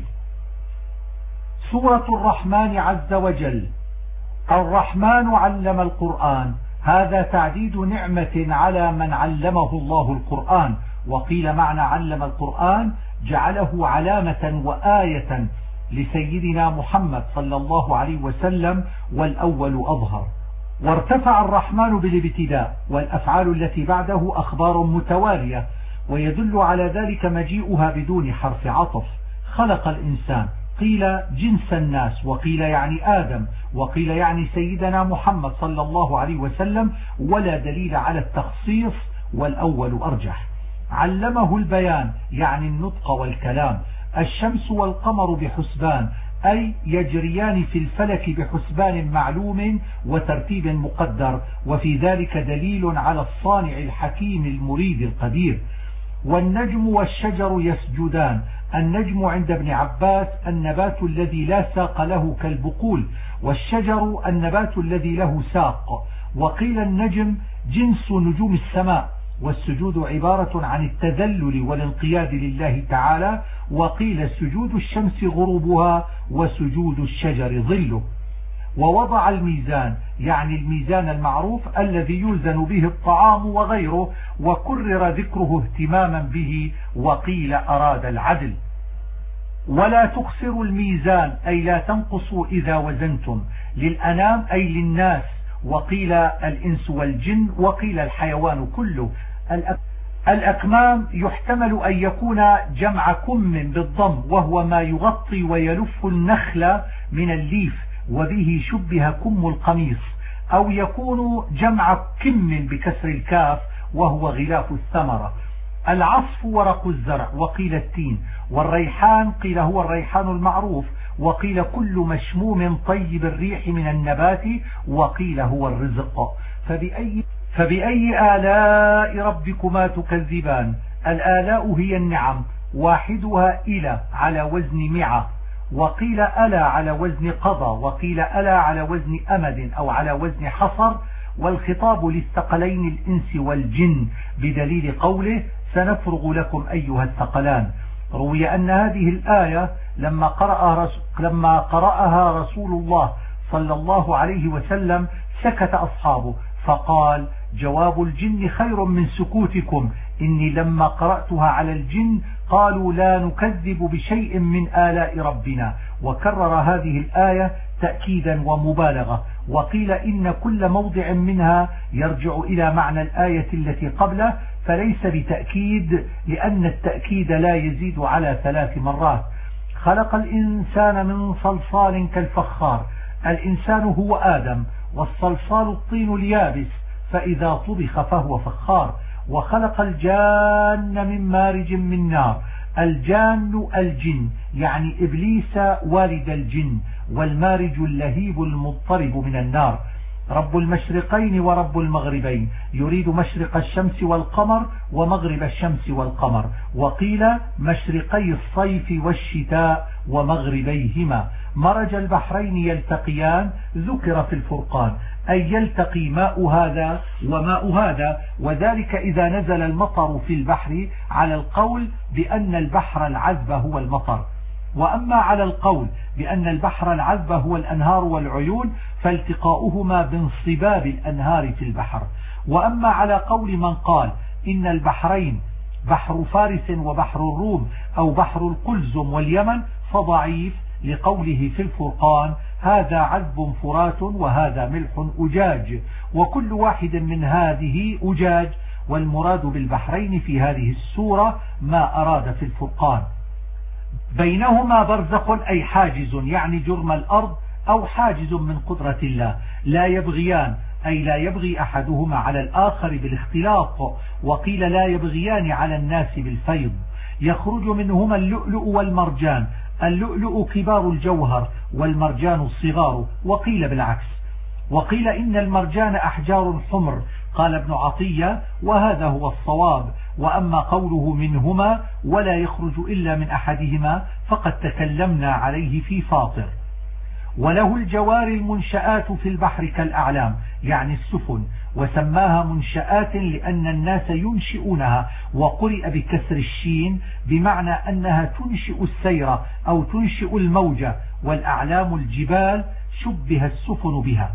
سورة الرحمن عز وجل. الرحمن علم القرآن، هذا تعديد نعمة على من علمه الله القرآن. وقيل معنى علم القرآن جعله علامة وآية لسيدنا محمد صلى الله عليه وسلم، والأول أظهر. وارتفع الرحمن بالابتداء، والأفعال التي بعده أخبار متوالية، ويدل على ذلك مجيئها بدون حرف عطف. خلق الإنسان، قيل جنس الناس، وقيل يعني آدم، وقيل يعني سيدنا محمد صلى الله عليه وسلم، ولا دليل على التخصيص، والأول أرجح. علمه البيان يعني النطق والكلام. الشمس والقمر بحسبان، أي يجريان في الفلك بحسبان معلوم وترتيب مقدر، وفي ذلك دليل على الصانع الحكيم المريد القدير. والنجم والشجر يسجدان. النجم عند ابن عباس النبات الذي لا ساق له كالبقول، والشجر النبات الذي له ساق. وقيل النجم جنس نجوم السماء، والسجود عبارة عن التذلل والانقياد لله تعالى. وقيل سجود الشمس غروبها، وسجود الشجر ظله. ووضع الميزان يعني الميزان المعروف الذي يوزن به الطعام وغيره، وكرر ذكره اهتماما به، وقيل أراد العدل. ولا تخسروا الميزان أي لا تنقصوا إذا وزنتم، للأنام أي للناس، وقيل الإنس والجن، وقيل الحيوان كله. الأكمام يحتمل أن يكون جمع كم بالضم، وهو ما يغطي ويلف النخل من الليف، وبه شبه كم القميص، أو يكون جمع كم بكسر الكاف، وهو غلاف الثمرة. العصف ورق الزرع، وقيل التين. والريحان قيل هو الريحان المعروف، وقيل كل مشموم طيب الريح من النبات، وقيل هو الرزق. فبأي آلاء ربكما تكذبان؟ الآلاء هي النعم، واحدها إلى على وزن معة، وقيل ألا على وزن قضى، وقيل ألا على وزن أمد أو على وزن حصر. والخطاب للثقلين الإنس والجن بدليل قوله سنفرغ لكم أيها الثقلان. روي أن هذه الآية لما قرأها رسول الله صلى الله عليه وسلم سكت أصحابه، فقال جواب الجن خير من سكوتكم، إني لما قرأتها على الجن قالوا لا نكذب بشيء من آلاء ربنا. وكرر هذه الآية تأكيدا ومبالغة. وقيل إن كل موضع منها يرجع إلى معنى الآية التي قبله، فليس بتأكيد، لأن التأكيد لا يزيد على 3 مرات. خلق الإنسان من صلصال كالفخار، الإنسان هو آدم، والصلصال الطين اليابس، فإذا طبخ فهو فخار. وخلق الجان من مارج من نار، الجان الجن يعني إبليس والد الجن، والمارج اللهيب المضطرب من النار. رب المشرقين ورب المغربين، يريد مشرق الشمس والقمر ومغرب الشمس والقمر. وقيل مشرقي الصيف والشتاء ومغربيهما. مرج البحرين يلتقيان ذكر في الفرقان، أي يلتقي ماء هذا وماء هذا، وذلك إذا نزل المطر في البحر، على القول بأن البحر العذب هو المطر. وأما على القول بأن البحر العذب هو الأنهار والعيون، فالتقاؤهما بانصباب الأنهار في البحر. وأما على قول من قال إن البحرين بحر فارس وبحر الروم أو بحر القلزم واليمن، فضعيف، لقوله في الفرقان هذا عذب فرات وهذا ملح أجاج، وكل واحد من هذه أجاج، والمراد بالبحرين في هذه السورة ما أراد في الفرقان. بينهما برزخ أي حاجز يعني جرم الأرض أو حاجز من قدرة الله، لا يبغيان أي لا يبغي أحدهما على الآخر بالاختلاط، وقيل لا يبغيان على الناس بالفيض. يخرج منهما اللؤلؤ والمرجان، اللؤلؤ كبار الجوهر والمرجان الصغار، وقيل بالعكس. وقيل إن المرجان أحجار حمر، قال ابن عطية وهذا هو الصواب. وأما قوله منهما ولا يخرج إلا من أحدهما فقد تكلمنا عليه في فاطر. وله الجوار المنشآت في البحر كالأعلام يعني السفن، وسماها منشآت لأن الناس ينشئونها، وقرئ بكسر الشين بمعنى أنها تنشئ السير أو تنشئ الموجة. والأعلام الجبال شبه السفن بها.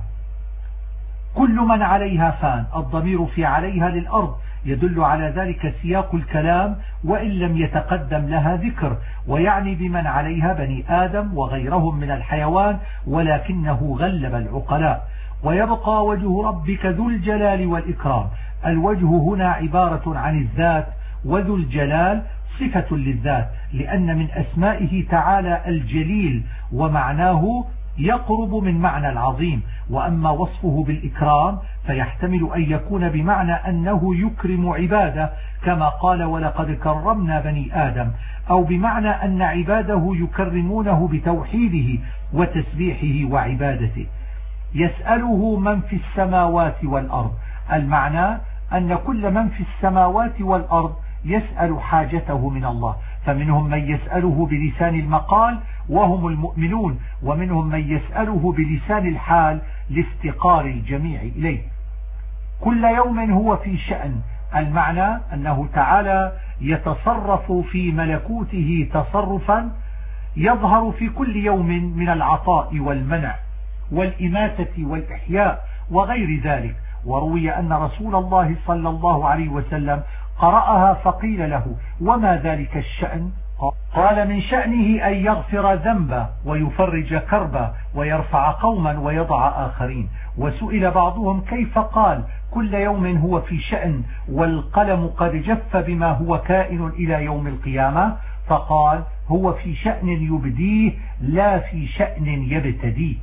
كل من عليها فان، الضمير في عليها للأرض، يدل على ذلك سياق الكلام وإن لم يتقدم لها ذكر، ويعني بمن عليها بني آدم وغيرهم من الحيوان، ولكنه غلب العقلاء. ويبقى وجه ربك ذو الجلال والإكرام، الوجه هنا عبارة عن الذات، وذو الجلال صفة للذات، لأن من أسمائه تعالى الجليل، ومعناه يقرب من معنى العظيم. وأما وصفه بالإكرام فيحتمل أن يكون بمعنى أنه يكرم عباده، كما قال ولقد كرمنا بني آدم، أو بمعنى أن عباده يكرمونه بتوحيده وتسبيحه وعبادته. يسأله من في السماوات والأرض، المعنى أن كل من في السماوات والأرض يسأل حاجته من الله، فمنهم من يسأله بلسان المقال وهم المؤمنون، ومنهم من يسأله بلسان الحال لافتقار الجميع إليه. كل يوم هو في شأن، المعنى أنه تعالى يتصرف في ملكوته تصرفا يظهر في كل يوم من العطاء والمنع. والإماتة والإحياء وغير ذلك. وروي أن رسول الله صلى الله عليه وسلم قرأها فقيل له: وما ذلك الشأن؟ قال: من شأنه أن يغفر ذنبا ويفرج كربا ويرفع قوما ويضع آخرين. وسئل بعضهم كيف قال: كل يوم هو في شأن والقلم قد جف بما هو كائن إلى يوم القيامة؟ فقال: هو في شأن يبديه لا في شأن يبتديه.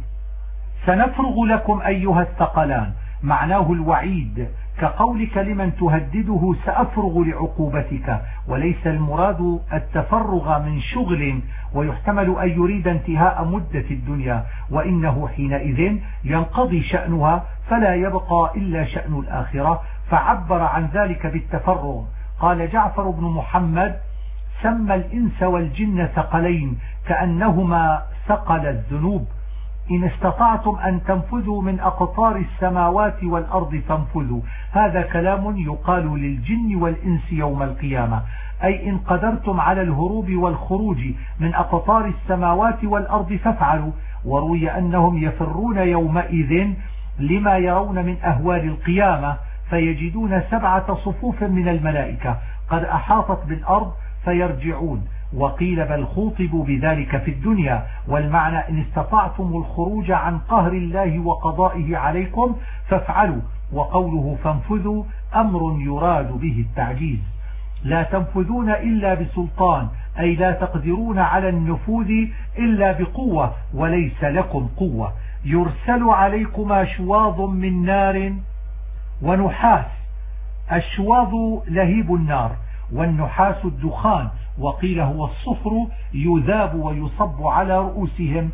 سنفرغ لكم أيها الثقلان معناه الوعيد، كقولك لمن تهدده: سأفرغ لعقوبتك، وليس المراد التفرغ من شغل، ويحتمل أن يريد انتهاء مدة الدنيا، وإنه حينئذ ينقضي شأنها فلا يبقى إلا شأن الآخرة، فعبر عن ذلك بالتفرغ. قال جعفر بن محمد: سمى الإنس والجن ثقلين كأنهما ثقل الذنوب، إن استطعتم أن تنفذوا من أقطار السماوات والأرض فانفذوا. هذا كلام يقال للجن والإنس يوم القيامة، أي إن قدرتم على الهروب والخروج من أقطار السماوات والأرض فافعلوا. وروي أنهم يفرون يومئذ لما يرون من أهوال القيامة، فيجدون 7 صفوف من الملائكة قد أحاطت بالأرض فيرجعون. وقيل بل خوطبوا بذلك في الدنيا، والمعنى إن استطعتم الخروج عن قهر الله وقضائه عليكم فافعلوا. وقوله فانفذوا أمر يراد به التعجيز. لا تنفذون إلا بسلطان، أي لا تقدرون على النفوذ إلا بقوة، وليس لكم قوة. يرسل عليكما شواظ من نار ونحاس. الشواظ لهيب النار، والنحاس الدخان، وقيل هو الصفر يذاب ويصب على رؤوسهم.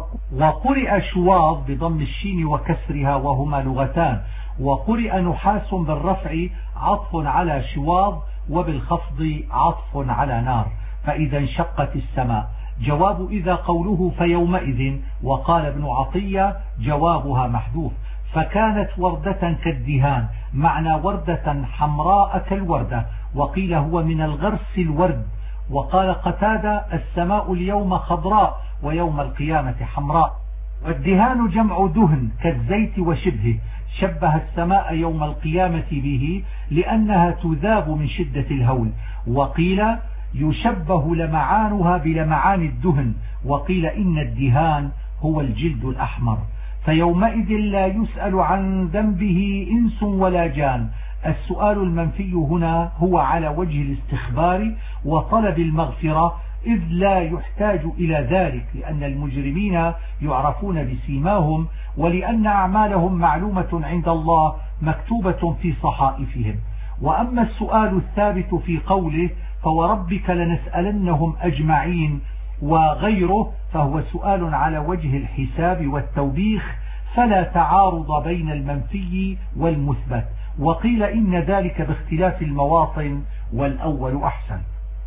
وقرئ شواظ بضم الشين وكسرها وهما لغتان، وقرئ نحاس بالرفع عطف على شواظ، وبالخفض عطف على نار. فإذا انشقت السماء. جواب إذا قوله فيومئذ، وقال ابن عطية جوابها محذوف، فكانت وردة كالدهان، معنى وردة حمراء كالوردة. وقيل هو من الغرس الورد. وقال قتادة السماء اليوم خضراء ويوم القيامة حمراء. والدهان جمع دهن كالزيت وشبهه، شبه السماء يوم القيامة به لأنها تذاب من شدة الهول. وقيل يشبه لمعانها بلمعان الدهن. وقيل إن الدهان هو الجلد الأحمر. فيومئذ لا يسأل عن ذنبه إنس ولا جان. السؤال المنفي هنا هو على وجه الاستخبار وطلب المغفرة، إذ لا يحتاج إلى ذلك، لأن المجرمين يعرفون بسيماهم، ولأن أعمالهم معلومة عند الله مكتوبة في صحائفهم. وأما السؤال الثابت في قوله فوربك لنسألنهم أجمعين وغيره، فهو سؤال على وجه الحساب والتوبيخ، فلا تعارض بين المنفي والمثبت. وقيل إن ذلك باختلاف المواطن، والأول أحسن.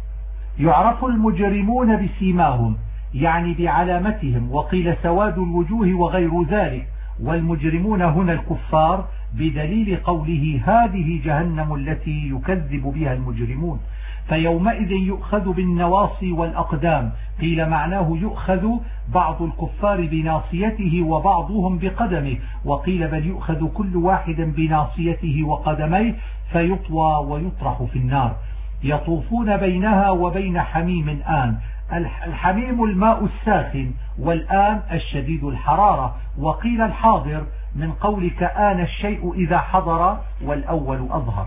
يعرف المجرمون بسيماهم، يعني بعلامتهم. وقيل سواد الوجوه وغير ذلك. والمجرمون هنا الكفار، بدليل قوله هذه جهنم التي يكذب بها المجرمون. فيومئذ يؤخذ بالنواصي والأقدام. قيل معناه يؤخذ بعض الكفار بناصيته وبعضهم بقدمه. وقيل بل يؤخذ كل واحد بناصيته وقدميه فيطوى ويطرح في النار. يطوفون بينها وبين حميم آن. الحميم الماء الساخن، والآن الشديد الحرارة. وقيل الحاضر من قولك آن الشيء إذا حضر، والأول أظهر.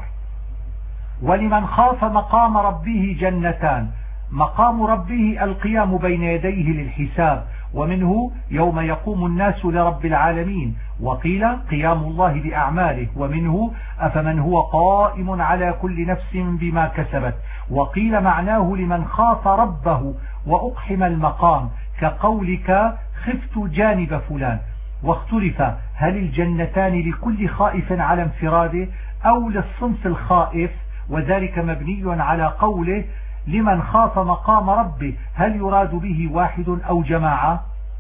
ولمن خاف مقام ربه جنتان. مقام ربه القيام بين يديه للحساب، ومنه يوم يقوم الناس لرب العالمين. وقيل قيام الله بأعماله، ومنه أفمن هو قائم على كل نفس بما كسبت. وقيل معناه لمن خاف ربه وأقحم المقام، كقولك خفت جانب فلان. واختلف هل الجنتان لكل خائف على انفراده أو للصنف الخائف، وذلك مبني على قوله لمن خاف مقام ربه، هل يراد به واحد أو جماعة؟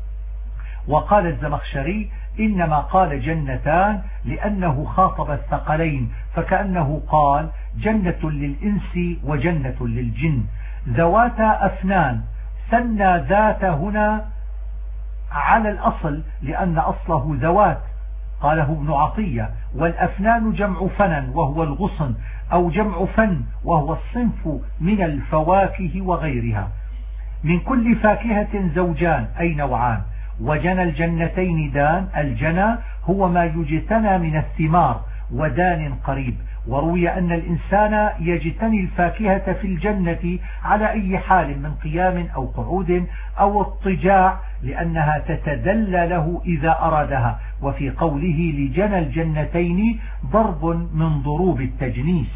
وقال الزمخشري إنما قال جنتان لأنه خاطب الثقلين، فكأنه قال جنة للإنس وجنة للجن. ذواتا أفنان، ثنى ذات هنا على الأصل لأن أصله ذوات، قاله ابن عطية. والأفنان جمع فنن وهو الغصن، أو جمع فن وهو الصنف من الفواكه وغيرها. من كل فاكهة زوجان أي نوعان. وجنى الجنتين دان، الجنى هو ما يجتنى من الثمار، ودان قريب. وروي أن الإنسان يجتني الفاكهة في الجنة على أي حال من قيام أو قعود أو اضطجاع، لأنها تتدلى له إذا أرادها. وفي قوله لجنى الجنتين ضرب من ضروب التجنيس.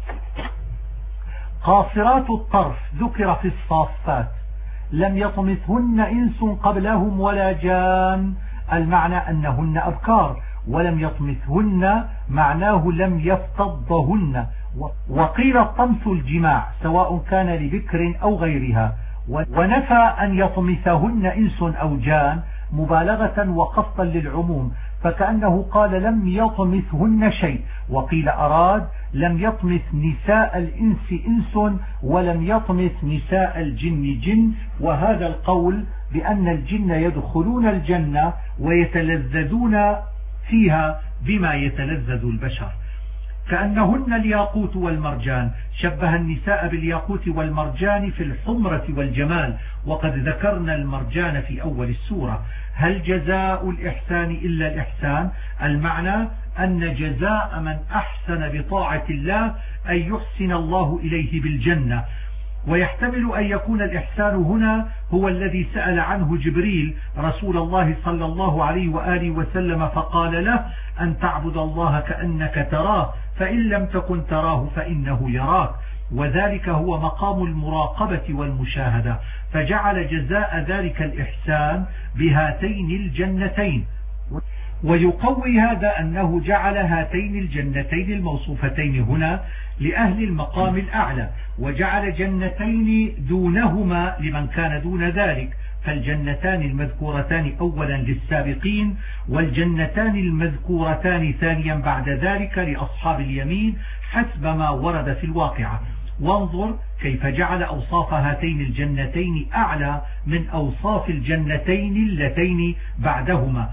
قاصرات الطرف ذكر في الصافات، لم يطمثهن إنس قبلهم ولا جان، المعنى أنهن أبكار، ولم يطمثهن معناه لم يفتضهن. وقيل الطمث الجماع سواء كان لبكر أو غيرها. ونفى أن يطمثهن إنس أو جان مبالغة وقصدا للعموم، فكأنه قال لم يطمثهن شيء. وقيل أراد لم يطمث نساء الإنس إنس ولم يطمث نساء الجن جن. وهذا القول بأن الجن يدخلون الجنة ويتلذذون فيها بما يتلذذ البشر، كأنهن الياقوت والمرجان. شبه النساء بالياقوت والمرجان في الحمرة والجمال، وقد ذكرنا المرجان في أول السورة. هل جزاء الإحسان إلا الإحسان؟ المعنى أن جزاء من أحسن بطاعة الله أن يحسن الله إليه بالجنة. ويحتمل أن يكون الإحسان هنا هو الذي سأل عنه جبريل رسول الله صلى الله عليه وآله وسلم، فقال له أن تعبد الله كأنك تراه، فإن لم تكن تراه فإنه يراك. وذلك هو مقام المراقبة والمشاهدة، فجعل جزاء ذلك الإحسان بهاتين الجنتين. ويقوي هذا أنه جعل هاتين الجنتين الموصوفتين هنا لأهل المقام الأعلى، وجعل جنتين دونهما لمن كان دون ذلك، فالجنتان المذكورتان أولا للسابقين، والجنتان المذكورتان ثانيا بعد ذلك لأصحاب اليمين حسب ما ورد في الواقعة. وانظر كيف جعل أوصاف هاتين الجنتين أعلى من أوصاف الجنتين اللتين بعدهما،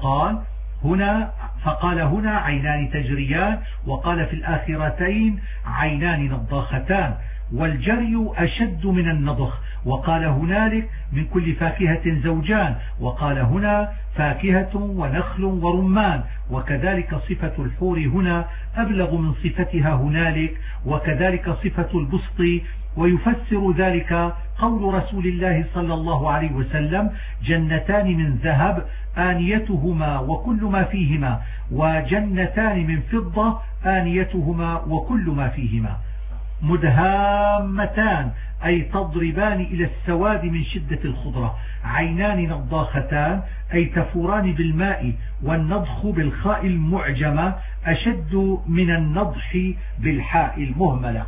فقال هنا عينان تجريان، وقال في الآخرتين عينان نضاختان، والجري أشد من النضخ. وقال هنالك من كل فاكهة زوجان، وقال هنا فاكهة ونخل ورمان. وكذلك صفة الحور هنا أبلغ من صفتها هنالك، وكذلك صفة البسط. ويفسر ذلك قول رسول الله صلى الله عليه وسلم: جنتان من ذهب آنيتهما وكل ما فيهما، وجنتان من فضة آنيتهما وكل ما فيهما. مدهامتان أي تضربان إلى السواد من شدة الخضرة. عينان نضاختان أي تفوران بالماء، والنضخ بالخاء المعجمة أشد من النضح بالحاء المهملة.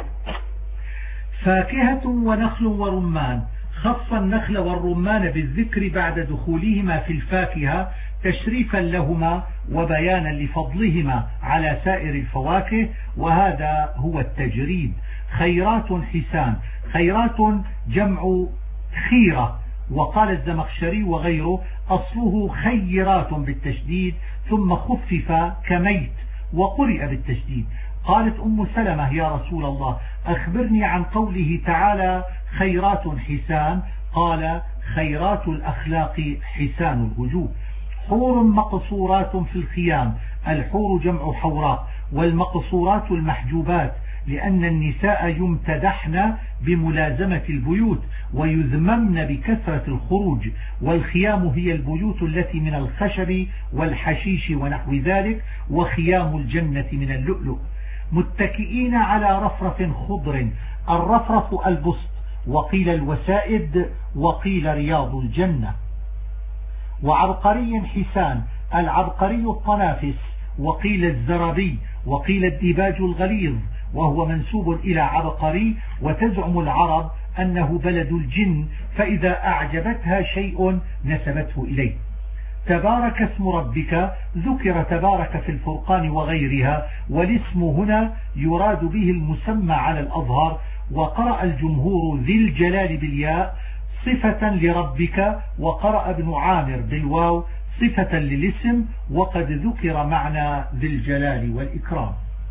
فاكهة ونخل ورمان، خص النخل والرمان بالذكر بعد دخولهما في الفاكهة تشريفا لهما وبيانا لفضلهما على سائر الفواكه، وهذا هو التجريد. خيرات حسان، خيرات جمع خيرة، وقال الزمخشري وغيره أصله خيرات بالتشديد ثم خفف كميت وقرئ بالتشديد. قالت أم سلمة: يا رسول الله أخبرني عن قوله تعالى خيرات حسان. قال: خيرات الأخلاق حسان الوجوه. حور مقصورات في الخيام، الحور جمع حوراء، والمقصورات المحجوبات، لأن النساء يمتدحن بملازمة البيوت ويذممن بكثرة الخروج. والخيام هي البيوت التي من الخشب والحشيش ونحو ذلك، وخيام الجنة من اللؤلؤ. متكئين على رفرف خضر، الرفرف البسط، وقيل الوسائد، وقيل رياض الجنة. وعبقري حسان، العبقري الطنافس، وقيل الزربي، وقيل الديباج الغليظ، وهو منسوب إلى عبقري. وتزعم العرب أنه بلد الجن، فإذا أعجبتها شيء نسبته إليه. تبارك اسم ربك، ذكر تبارك في الفرقان وغيرها، والاسم هنا يراد به المسمى على الأظهر. وقرأ الجمهور ذي الجلال بالياء صفة لربك، وقرأ ابن عامر بالواو صفة للاسم، وقد ذكر معنى ذي الجلال والإكرام.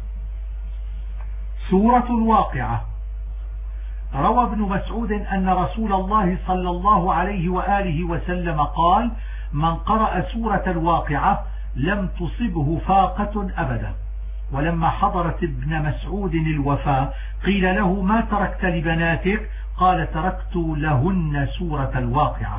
سورة الواقعة. روى ابن مسعود أن رسول الله صلى الله عليه وآله وسلم قال: من قرأ سورة الواقعة لم تصبه فاقة أبدا. ولما حضرت ابن مسعود الوفاة قيل له: ما تركت لبناتك؟ قال: تركت لهن سورة الواقعة.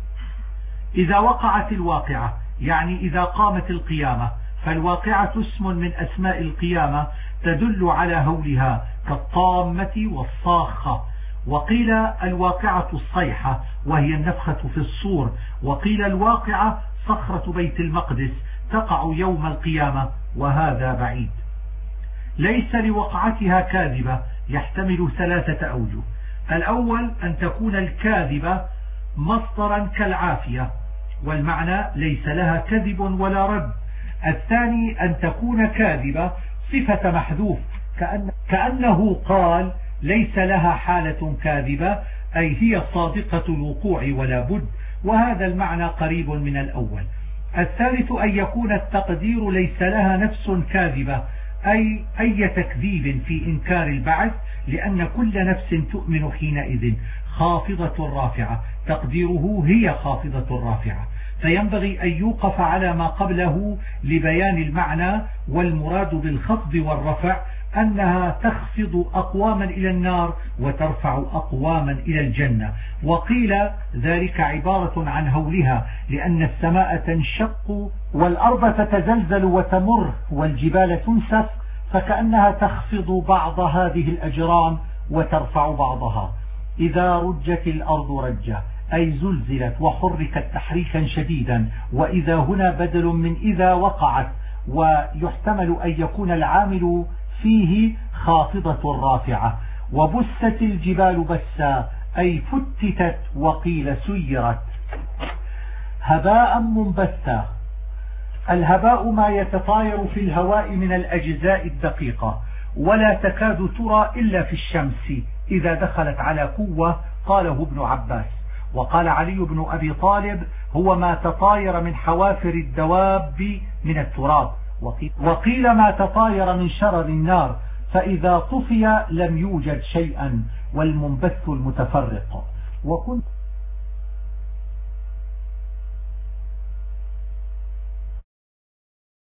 إذا وقعت الواقعة يعني إذا قامت القيامة، فالواقعة اسم من أسماء القيامة تدل على هولها كالطامة والصاخة. وقيل الواقعة الصيحة وهي النفخة في الصور، وقيل الواقعة صخرة بيت المقدس تقع يوم القيامة، وهذا بعيد. ليس لوقعتها كاذبة يحتمل 3 أوجه. الأول أن تكون الكاذبة مصدرا كالعافية، والمعنى ليس لها كذب ولا رد. الثاني أن تكون كاذبة صفة محذوف، كأنه قال: ليس لها حالة كاذبة، أي هي صادقة الوقوع ولا بد، وهذا المعنى قريب من الأول. الثالث أن يكون التقدير: ليس لها نفس كاذبة، أي تكذيب في إنكار البعث، لأن كل نفس تؤمن حينئذ خافضة رافعة، تقديره هي خافضة رافعة. فينبغي أن يوقف على ما قبله لبيان المعنى، والمراد بالخفض والرفع أنها تخفض أقواما إلى النار وترفع أقواما إلى الجنة. وقيل ذلك عبارة عن هولها، لأن السماء تنشق والأرض تتزلزل وتمر والجبال تنسف، فكأنها تخفض بعض هذه الأجرام وترفع بعضها. إذا رجت الأرض رجة أي زلزلت وحركت تحريكا شديدا، وإذا هنا بدل من إذا وقعت، ويحتمل أن يكون العامل فيه خافضة رافعة. وبست الجبال بسا أي فتتت، وقيل سيرت. هباء منبثا. الهباء ما يتطاير في الهواء من الأجزاء الدقيقة، ولا تكاد ترى إلا في الشمس إذا دخلت على قوة، قاله ابن عباس. وقال علي بن أبي طالب: هو ما تطاير من حوافر الدواب من التراب. وقيل ما تطاير من شرر النار، فإذا طفي لم يوجد شيئا، والمنبث المتفرق.